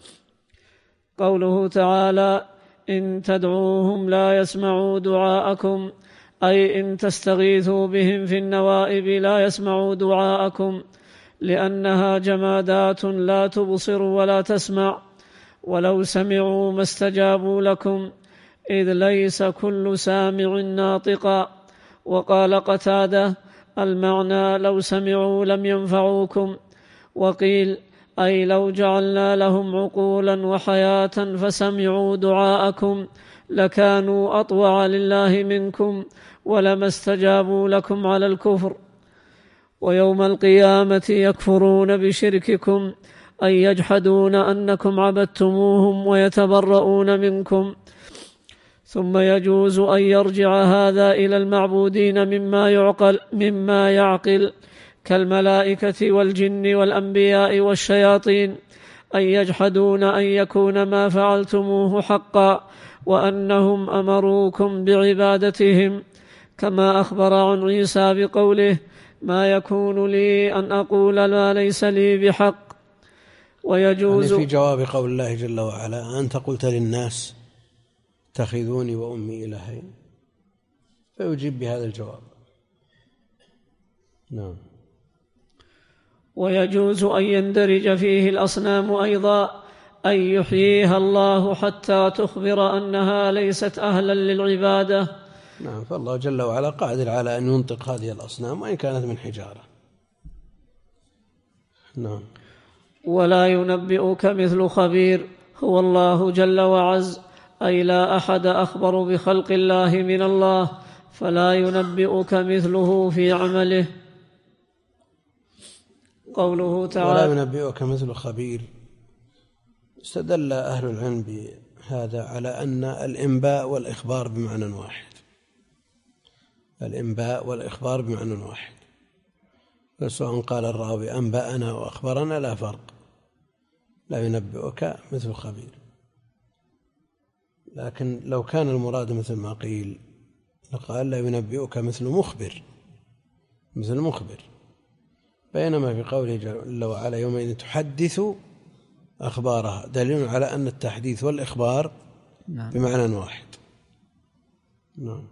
قوله تعالى إن تدعوهم لا يسمعوا دعاءكم، أي إن تستغيثوا بهم في النوائب لا يسمعوا دعاءكم، لأنها جمادات لا تبصر ولا تسمع. ولو سمعوا ما استجابوا لكم إذ ليس كل سامع ناطقا. وقال قتادة: المعنى لو سمعوا لم ينفعوكم. وقيل: أي لو جعلنا لهم عقولا وحياة فسمعوا دعاءكم لكانوا أطوع لله منكم ولما استجابوا لكم على الكفر. ويوم القيامة يكفرون بشرككم أي يجحدون أنكم عبدتموهم ويتبرؤون منكم. ثم يجوز أن يرجع هذا إلى المعبودين مما يعقل, مما يعقل كالملائكة والجن والأنبياء والشياطين أن يجحدون أن يكون ما فعلتموه حقا وأنهم أمروكم بعبادتهم، كما أخبر عن عيسى بقوله: ما يكون لي أن أقول ما ليس لي بحق. ويجوز يعني في جواب قول الله جل وعلا: أنت قلت للناس اتخذوني وأمي إلهين، فيجيب بهذا الجواب. نعم. ويجوز أن يندرج فيه الأصنام أيضا، أن يحييها الله حتى تخبر أنها ليست أهلا للعبادة. نعم، فالله جل وعلا قادر على أن ينطق هذه الأصنام وإن كانت من حجارة. نعم. ولا ينبئك مثل خبير هو الله جل وعز، أي لا أحد أخبر بخلق الله من الله، فلا ينبئك مثله في عمله. قوله تعالى: ولا ينبئك مثل خبير. استدل أهل العلم بهذا على أن الإنباء والإخبار بمعنى واحد، الإنباء والإخبار بمعنى واحد، فسواء قال الراوي أنبأنا وأخبرنا لا فرق، لا ينبئك مثل خبير. لكن لو كان المراد مثل ما قيل لقال لا ينبئك مثل مخبر، مثل مخبر، بينما في قوله جل وعلا يومئذ تحدث أخبارها دليل على أن التحديث والإخبار نعم. بمعنى واحد. نعم.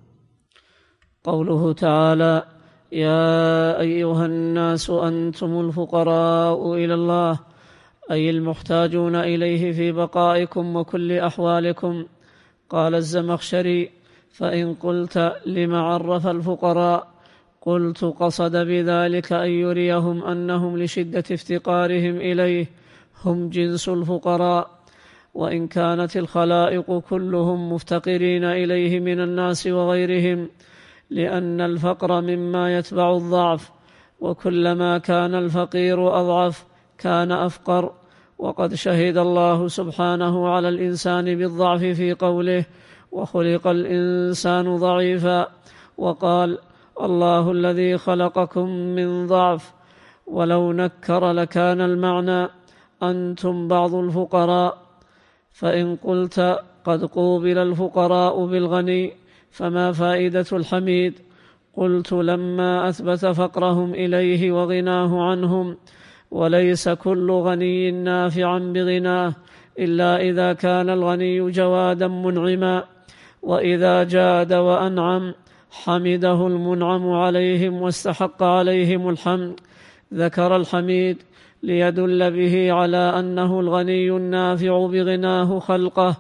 قوله تعالى: يا أيها الناس أنتم الفقراء إلى الله، أي المحتاجون إليه في بقائكم وكل أحوالكم. قال الزمخشري: فإن قلت لم عرف الفقراء؟ قلت: قصد بذلك أن يريهم أنهم لشدة افتقارهم إليه هم جنس الفقراء، وإن كانت الخلائق كلهم مفتقرين إليه من الناس وغيرهم، لأن الفقر مما يتبع الضعف، وكلما كان الفقير أضعف كان أفقر. وقد شهد الله سبحانه على الإنسان بالضعف في قوله: وخلق الإنسان ضعيفا، وقال: الله الذي خلقكم من ضعف. ولو نكر لكان المعنى أنتم بعض الفقراء. فإن قلت قد قوبل الفقراء بالغني فما فائدة الحميد؟ قلت: لما أثبت فقرهم إليه وغناه عنهم، وليس كل غني نافعا بغناه إلا إذا كان الغني جوادا منعما، وإذا جاد وأنعم حمده المنعم عليهم واستحق عليهم الحمد. ذكر الحميد ليدل به على أنه الغني النافع بغناه خلقه،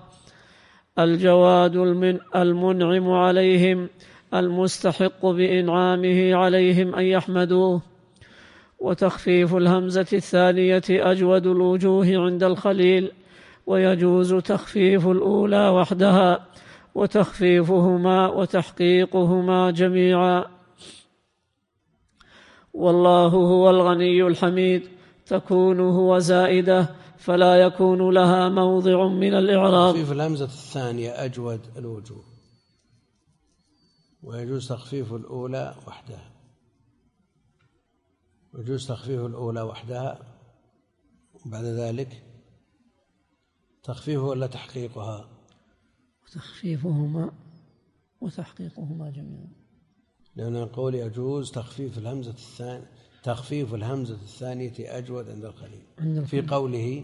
الجواد المنعم عليهم، المستحق بإنعامه عليهم أن يحمدوه. وتخفيف الهمزة الثانية أجود الوجوه عند الخليل، ويجوز تخفيف الأولى وحدها وتخفيفهما وتحقيقهما جميعا. والله هو الغني الحميد، تكون هو زائدة فلا يكون لها موضع من الإعراب. تخفيف الهمزة الثانية أجود الوجوه، ويجوز تخفيف الأولى وحدها، ويجوز تخفيف الأولى وحدها وبعد ذلك تخفيفه ولا تحقيقها؟ وتخفيفهما وتحقيقهما جميعا، لأن القول يجوز تخفيف الهمزة الثانية، تخفيف الهمزة الثانية أجود عند الخليل. عند الخليل. في قوله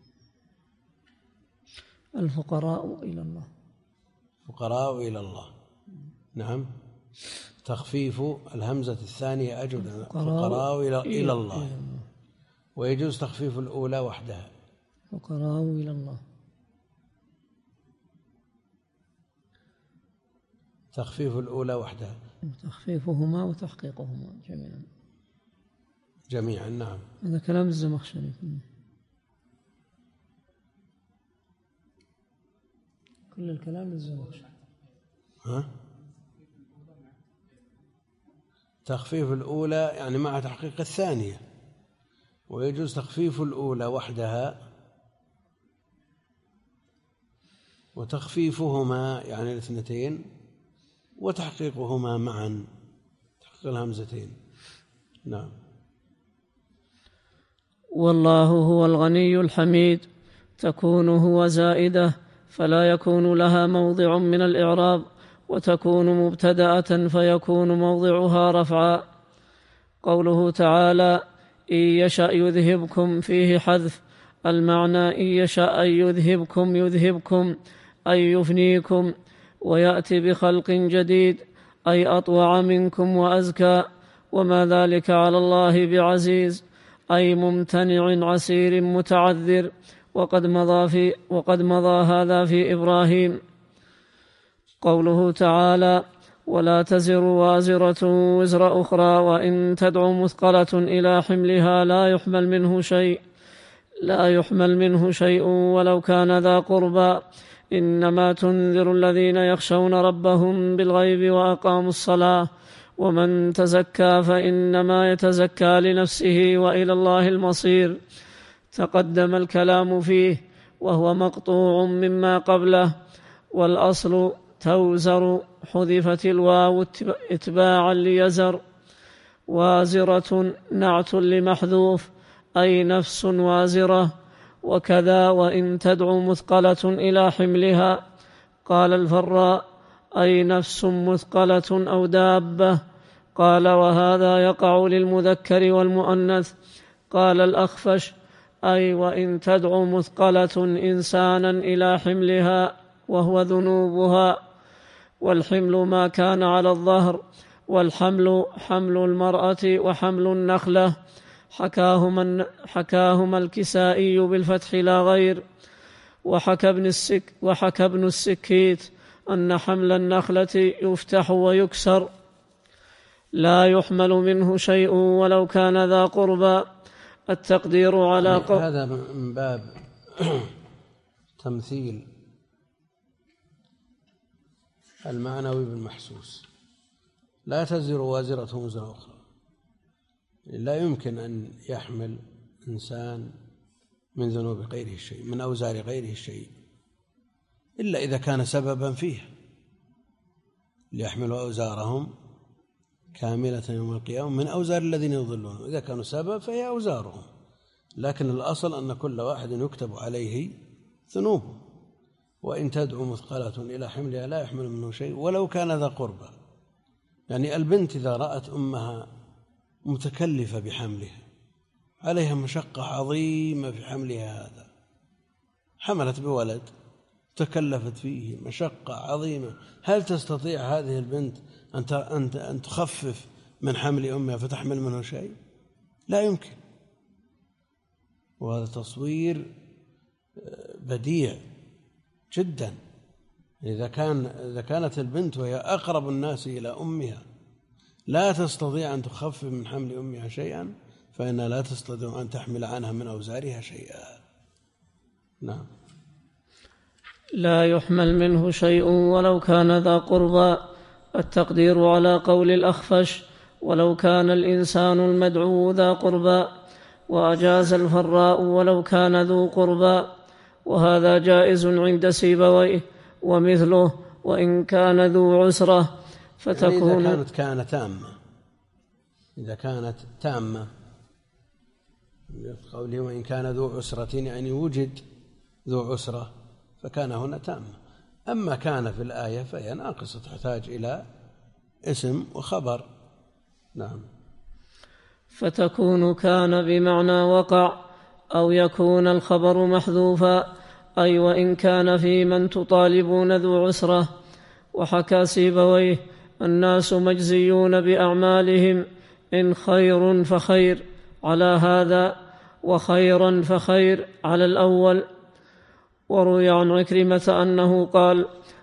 الفقراء إلى الله، فقراء إلى الله. نعم. تخفيف الهمزة الثانية أجود عند الفقراء إلى, إلى الله، ويجوز تخفيف الأولى وحدها، فقراء إلى الله. تخفيف الأولى وحدها. تخفيفهما وتحقيقهما جميعا. جميعا نعم. هذا كلام الزمخشري. كل الكلام للزمخشري. ها؟ تخفيف الأولى يعني مع تحقيق الثانية، ويجوز تخفيف الأولى وحدها وتخفيفهما يعني الاثنتين وتحقيقهما معا، تحقيق الهمزتين. نعم. والله هو الغني الحميد تكون هو زائدة فلا يكون لها موضع من الإعراب، وتكون مبتدأة فيكون موضعها رفعا. قوله تعالى إن يشأ يذهبكم فيه حذف، المعنى إن يشأ أن يذهبكم يذهبكم أي يفنيكم ويأتي بخلق جديد أي أطوع منكم وأزكى، وما ذلك على الله بعزيز أي ممتنع عسير متعذر. وقد مضى, في وقد مضى هذا في إبراهيم. قوله تعالى ولا تزر وازرة وزر أخرى وإن تدع مثقلة إلى حملها لا يحمل منه شيء لا يحمل منه شيء ولو كان ذا قربى، إنما تنذر الذين يخشون ربهم بالغيب وأقاموا الصلاة، ومن تزكى فإنما يتزكى لنفسه وإلى الله المصير. تقدم الكلام فيه وهو مقطوع مما قبله، والأصل توزر حذفت الواو اتباعا ليزر. وازرة نعت لمحذوف أي نفس وازرة. وكذا وإن تدعو مثقلة إلى حملها. قال الفراء أي نفس مثقلة أو دابة. قال وهذا يقع للمذكر والمؤنث. قال الأخفش أي وإن تدعو مثقلة إنسانا إلى حملها وهو ذنوبها. والحمل ما كان على الظهر، والحمل حمل المرأة وحمل النخلة. حكاهما, حكاهما الكسائي بالفتح لا غير. وحكى ابن, السك وحكى ابن السكيت أن حمل النخلة يفتح ويكسر. لا يحمل منه شيء ولو كان ذا قربى. التقدير على قول هذا من باب تمثيل المعنوي بالمحسوس. لا تزر وازرة وزر أخرى، لا يمكن أن يحمل إنسان من ذنوب غيره الشيء، من أوزار غيره الشيء، إلا إذا كان سببا فيه، ليحملوا أوزارهم كاملة يوم القيامة من أوزار الذين يضلون. إذا كانوا سبب فهي أوزارهم، لكن الأصل أن كل واحد يكتب عليه ذنوبه. وإن تدعو مثقلة إلى حملها لا يحمل منه شيء ولو كان ذا قربى. يعني البنت إذا رأت أمها متكلفة بحملها، عليها مشقة عظيمة في حملها، هذا حملت بولد تكلفت فيه مشقة عظيمة، هل تستطيع هذه البنت أن تخفف من حمل أمها فتحمل منه شيء؟ لا يمكن. وهذا تصوير بديع جدا. إذا كان إذا كانت البنت وهي أقرب الناس إلى أمها لا تستطيع أن تخفف من حمل أمها شيئا، فإنها لا تستطيع أن تحمل عنها من أوزارها شيئا. نعم. لا يحمل منه شيء ولو كان ذا قربى. التقدير على قول الأخفش ولو كان الإنسان المدعو ذا قربى. وأجاز الفراء ولو كان ذو قربى، وهذا جائز عند سيبويه. ومثله وإن كان ذو عسرة فتكون يعني إذا كانت كانت تامة إذا كانت تامة قوله وإن كان ذو عسرة يعني وجد ذو عسرة فكان هنا تامة. أما كان في الآية فهي ناقصة تحتاج إلى اسم وخبر. نعم. فتكون كان بمعنى وقع، أو يكون الخبر محذوفا أي وإن كان في من تطالبون ذو عسرة. وحكى سيبويه الناس مجزيون بأعمالهم، إن خير فخير على هذا، وخيرا فخير على الأول. وروي عن عكرمة أنه قال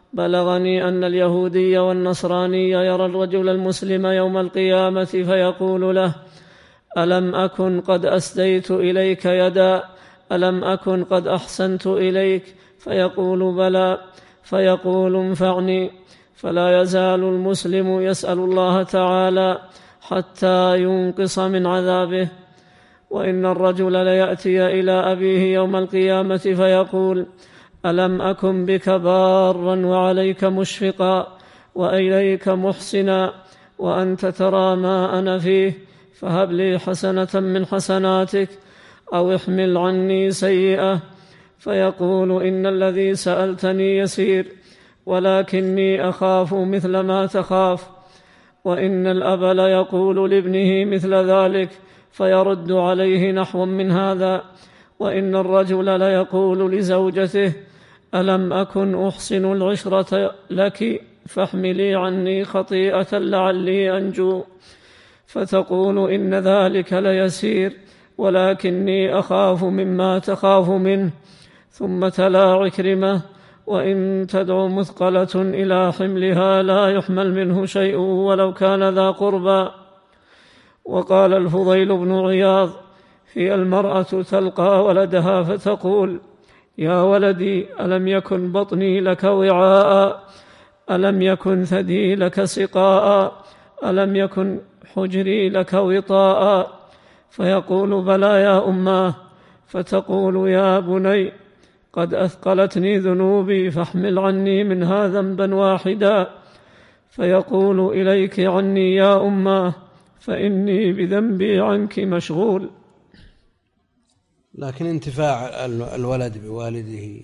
بلغني أن اليهودي والنصراني يرى الرجل المسلم يوم القيامة فيقول له: ألم أكن قد أسديت إليك يدا؟ ألم أكن قد أحسنت إليك؟ فيقول: بلى. فيقول: انفعني. فلا يزال المسلم يسأل الله تعالى حتى ينقص من عذابه. وإن الرجل ليأتي إلى أبيه يوم القيامة فيقول: ألم أكن بك بارا وعليك مشفقا وإليك محسنا وأنت ترى ما أنا فيه، فهب لي حسنة من حسناتك أو احمل عني سيئة. فيقول: إن الذي سألتني يسير، ولكني أخاف مثل ما تخاف. وإن الأب ليقول لابنه مثل ذلك فيرد عليه نحو من هذا. وإن الرجل ليقول لزوجته: ألم أكن أحسن العشرة لك فاحملي عني خطيئة لعلي أنجو. فتقول: إن ذلك ليسير، ولكني أخاف مما تخاف منه. ثم تلا عكرمة: وإن تدع مثقلة إلى حملها لا يحمل منه شيء ولو كان ذا قربى. وقال الفضيل بن عياض: هي المرأة تلقى ولدها فتقول: يا ولدي، ألم يكن بطني لك وعاء؟ ألم يكن ثدي لك سقاء؟ ألم يكن حجري لك وطاء؟ فيقول: بلى يا أماه. فتقول: يا بني، قد أثقلتني ذنوبي فاحمل عني منها ذنبا واحدا. فيقول: إليك عني يا أماه، فإني بذنبي عنك مشغول. لكن انتفاع الولد بوالده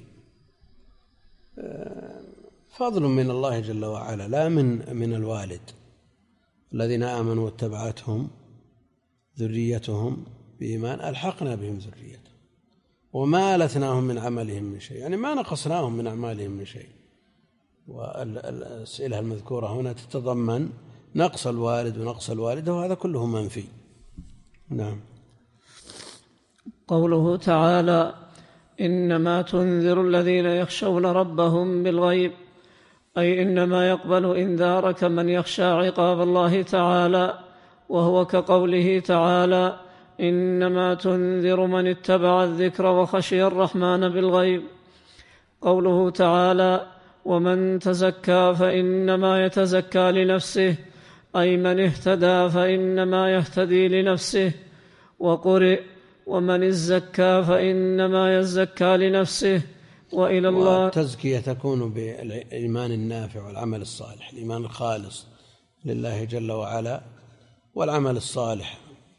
فضل من الله جل وعلا، لا من من الوالد. الذين آمنوا واتبعتهم ذريتهم بإيمان ألحقنا بهم ذريتهم وما ألتناهم من عملهم من شيء، يعني ما نقصناهم من أعمالهم من شيء. والأسئلة المذكورة هنا تتضمن نقص الوالد ونقص الوالدة، وهذا كله منفي. نعم. قوله تعالى: إنما تنذر الذين يخشون ربهم بالغيب، أي إنما يقبل إنذارك من يخشى عقاب الله تعالى، وهو كقوله تعالى: إنما تنذر من اتبع الذكر وخشي الرحمن بالغيب. قوله تعالى: ومن تزكى فإنما يتزكى لنفسه، أي من اهتدى فإنما يهتدي لنفسه. وقرئ: ومن الزكى فإنما يزكى لنفسه وإلى الله. والتزكية تكون بالإيمان النافع والعمل الصالح، الإيمان الخالص لله جل وعلا، والعمل الصالح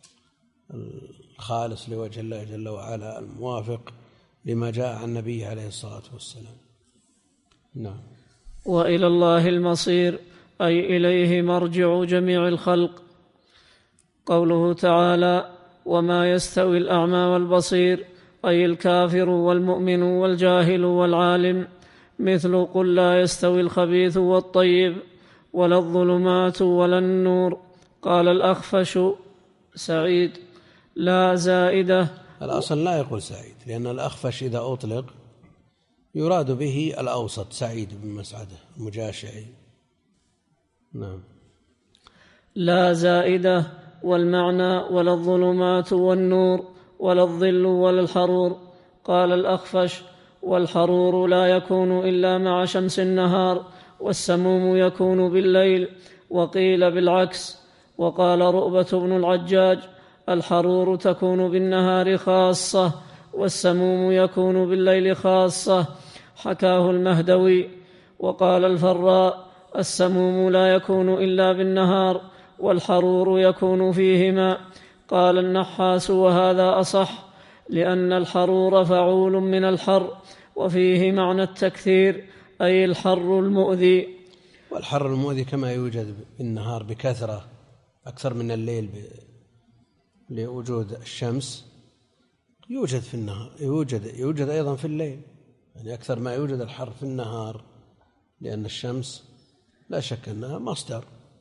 الخالص لوجه الله جل وعلا الموافق لما جاء عن النبي عليه الصلاة والسلام. نعم. وإلى الله المصير، أي إليه مرجع جميع الخلق. قوله تعالى: وما يستوي الأعمى والبصير، أي الكافر والمؤمن والجاهل والعالم، مثل قل لا يستوي الخبيث والطيب ولا الظلمات ولا النور. قال الأخفش سعيد: لا زائدة. الأصل لا يقول سعيد، لأن الأخفش إذا أطلق يراد به الأوسط، سعيد بن مسعدة المجاشعي. نعم. لا زائدة، والمعنى ولا الظلمات والنور ولا الظل ولا الحرور. قال الأخفش: والحرور لا يكون إلا مع شمس النهار، والسموم يكون بالليل. وقيل بالعكس. وقال رؤبة بن العجاج: الحرور تكون بالنهار خاصة، والسموم يكون بالليل خاصة. حكاه المهدوي. وقال الفراء: السموم لا يكون إلا بالنهار، والحرور يكون فيهما. قال النحاس: وهذا أصح، لأن الحرور فعول من الحر، وفيه معنى التكثير، أي الحر المؤذي. والحر المؤذي كما يوجد بالنهار بكثرة أكثر من الليل لوجود الشمس، يوجد في النهار يوجد يوجد أيضا في الليل، يعني أكثر ما يوجد الحر في النهار، لأن الشمس لا شك أنها مصدر.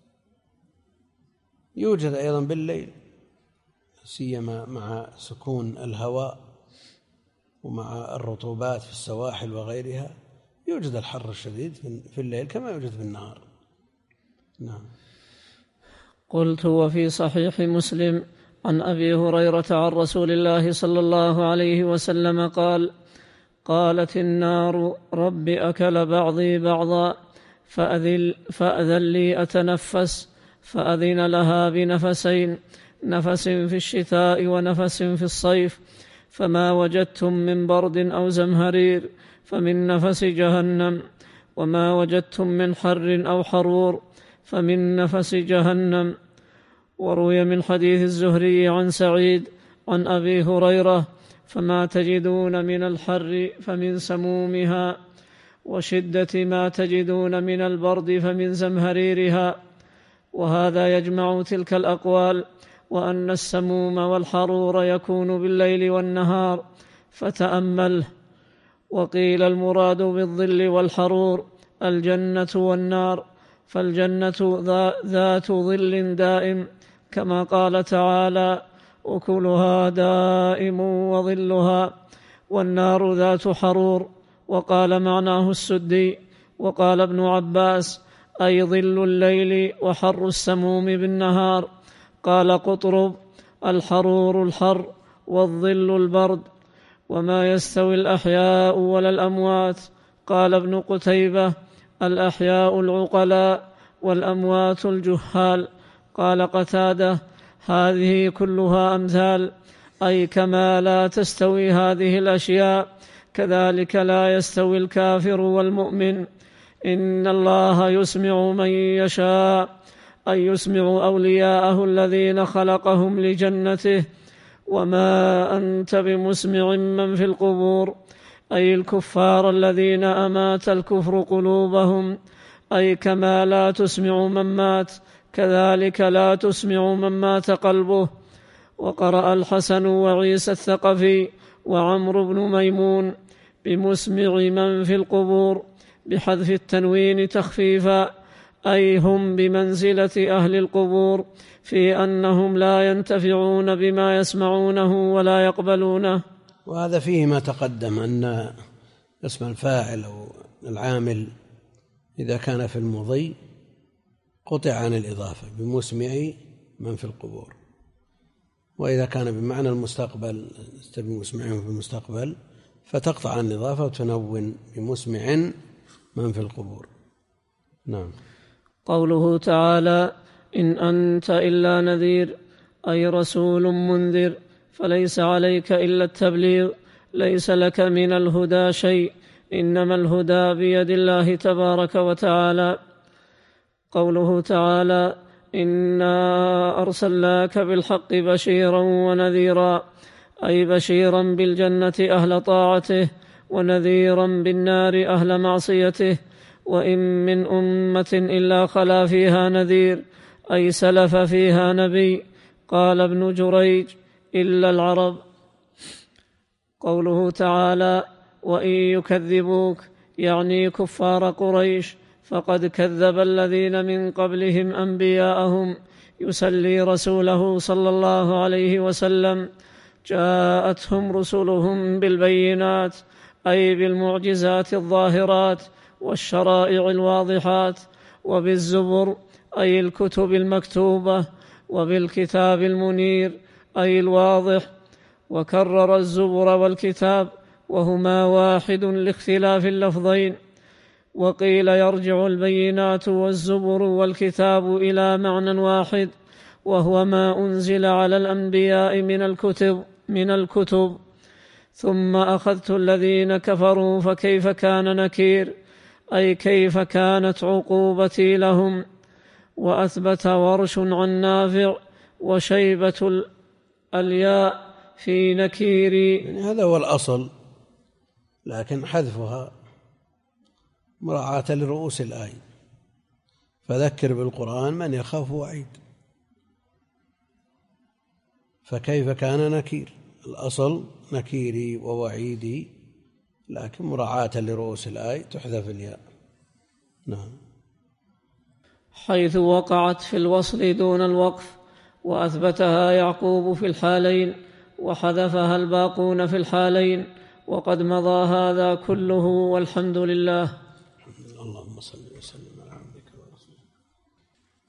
يوجد أيضا بالليل، سيما مع سكون الهواء ومع الرطوبات في السواحل وغيرها، يوجد الحر الشديد في الليل كما يوجد في النهار. نعم. قلت: وفي صحيح مسلم عن أبي هريرة عن رسول الله صلى الله عليه وسلم قال: قالت النار: رب أكل بعضي بعضا فأذن, فأذن لي أتنفس، فأذن لها بنفسين، نفس في الشتاء ونفس في الصيف، فما وجدتم من برد أو زمهرير فمن نفس جهنم، وما وجدتم من حر أو حرور فمن نفس جهنم. وروي من حديث الزهري عن سعيد عن أبي هريرة: فما تجدون من الحر فمن سمومها، وشدة ما تجدون من البرد فمن زمهريرها. وهذا يجمع تلك الأقوال، وأن السموم والحرور يكون بالليل والنهار، فتأمله. وقيل المراد بالظل والحرور الجنة والنار، فالجنة ذات ظل دائم كما قال تعالى: أكلها دائم وظلها، والنار ذات حرور، وقال معناه السدي. وقال ابن عباس: أي ظل الليل وحر السموم بالنهار. قال قطرب: الحرور الحر والظل البرد، وما يستوي الأحياء ولا الأموات. قال ابن قتيبة: الأحياء العقلاء والأموات الجهال. قال قتادة: هذه كلها أمثال، أي كما لا تستوي هذه الأشياء كذلك لا يستوي الكافر والمؤمن. إن الله يسمع من يشاء، أي يسمع أولياءه الذين خلقهم لجنته، وما أنت بمسمع من في القبور، أي الكفار الذين أمات الكفر قلوبهم، أي كما لا تسمع من مات كذلك لا تسمع من مات قلبه. وقرأ الحسن وعيسى الثقفي وعمرو بن ميمون بمسمع من في القبور بحذف التنوين تخفيفا، أي هم بمنزلة أهل القبور في أنهم لا ينتفعون بما يسمعونه ولا يقبلونه. وهذا فيه ما تقدم أن اسم الفاعل أو العامل إذا كان في المضي قطع عن الإضافة بمسمع من في القبور، وإذا كان بمعنى المستقبل بمسمعهم في المستقبل فتقطع عن الإضافة وتنون بمسمع من في القبور. نعم. قوله تعالى: إن أنت إلا نذير، أي رسول منذر، فليس عليك إلا التبليغ، ليس لك من الهدى شيء، إنما الهدى بيد الله تبارك وتعالى. قوله تعالى: إنا أرسلناك بالحق بشيرا ونذيرا، أي بشيرا بالجنة أهل طاعته، ونذيرا بالنار أهل معصيته. وإن من أمة إلا خلا فيها نذير، أي سلف فيها نبي. قال ابن جريج: إلا العرب. قوله تعالى: وإن يكذبوك، يعني كفار قريش، فقد كذب الذين من قبلهم أنبياءهم، يسلي رسوله صلى الله عليه وسلم. جاءتهم رسلهم بالبينات، أي بالمعجزات الظاهرات والشرائع الواضحات، وبالزبر، أي الكتب المكتوبة، وبالكتاب المنير، أي الواضح. وكرر الزبر والكتاب، وهما واحد لاختلاف اللفظين. وقيل يرجع البينات والزبر والكتاب إلى معنى واحد، وهو ما أنزل على الأنبياء من الكتب من الكتب ثم أخذت الذين كفروا فكيف كان نكير، أي كيف كانت عقوبتي لهم. وأثبت ورش عن نافع وشيبة الياء في نكيري. يعني هذا هو الأصل، لكن حذفها مراعاة لرؤوس الآية، فذكر بالقرآن من يخاف وعيد. فكيف كان نكير، الأصل نكيري ووعيدي، لكن مراعاة لرؤوس الآية تحذف الياء. نعم. حيث وقعت في الوصل دون الوقف، وأثبتها يعقوب في الحالين، وحذفها الباقون في الحالين. وقد مضى هذا كله والحمد لله. اللهم صل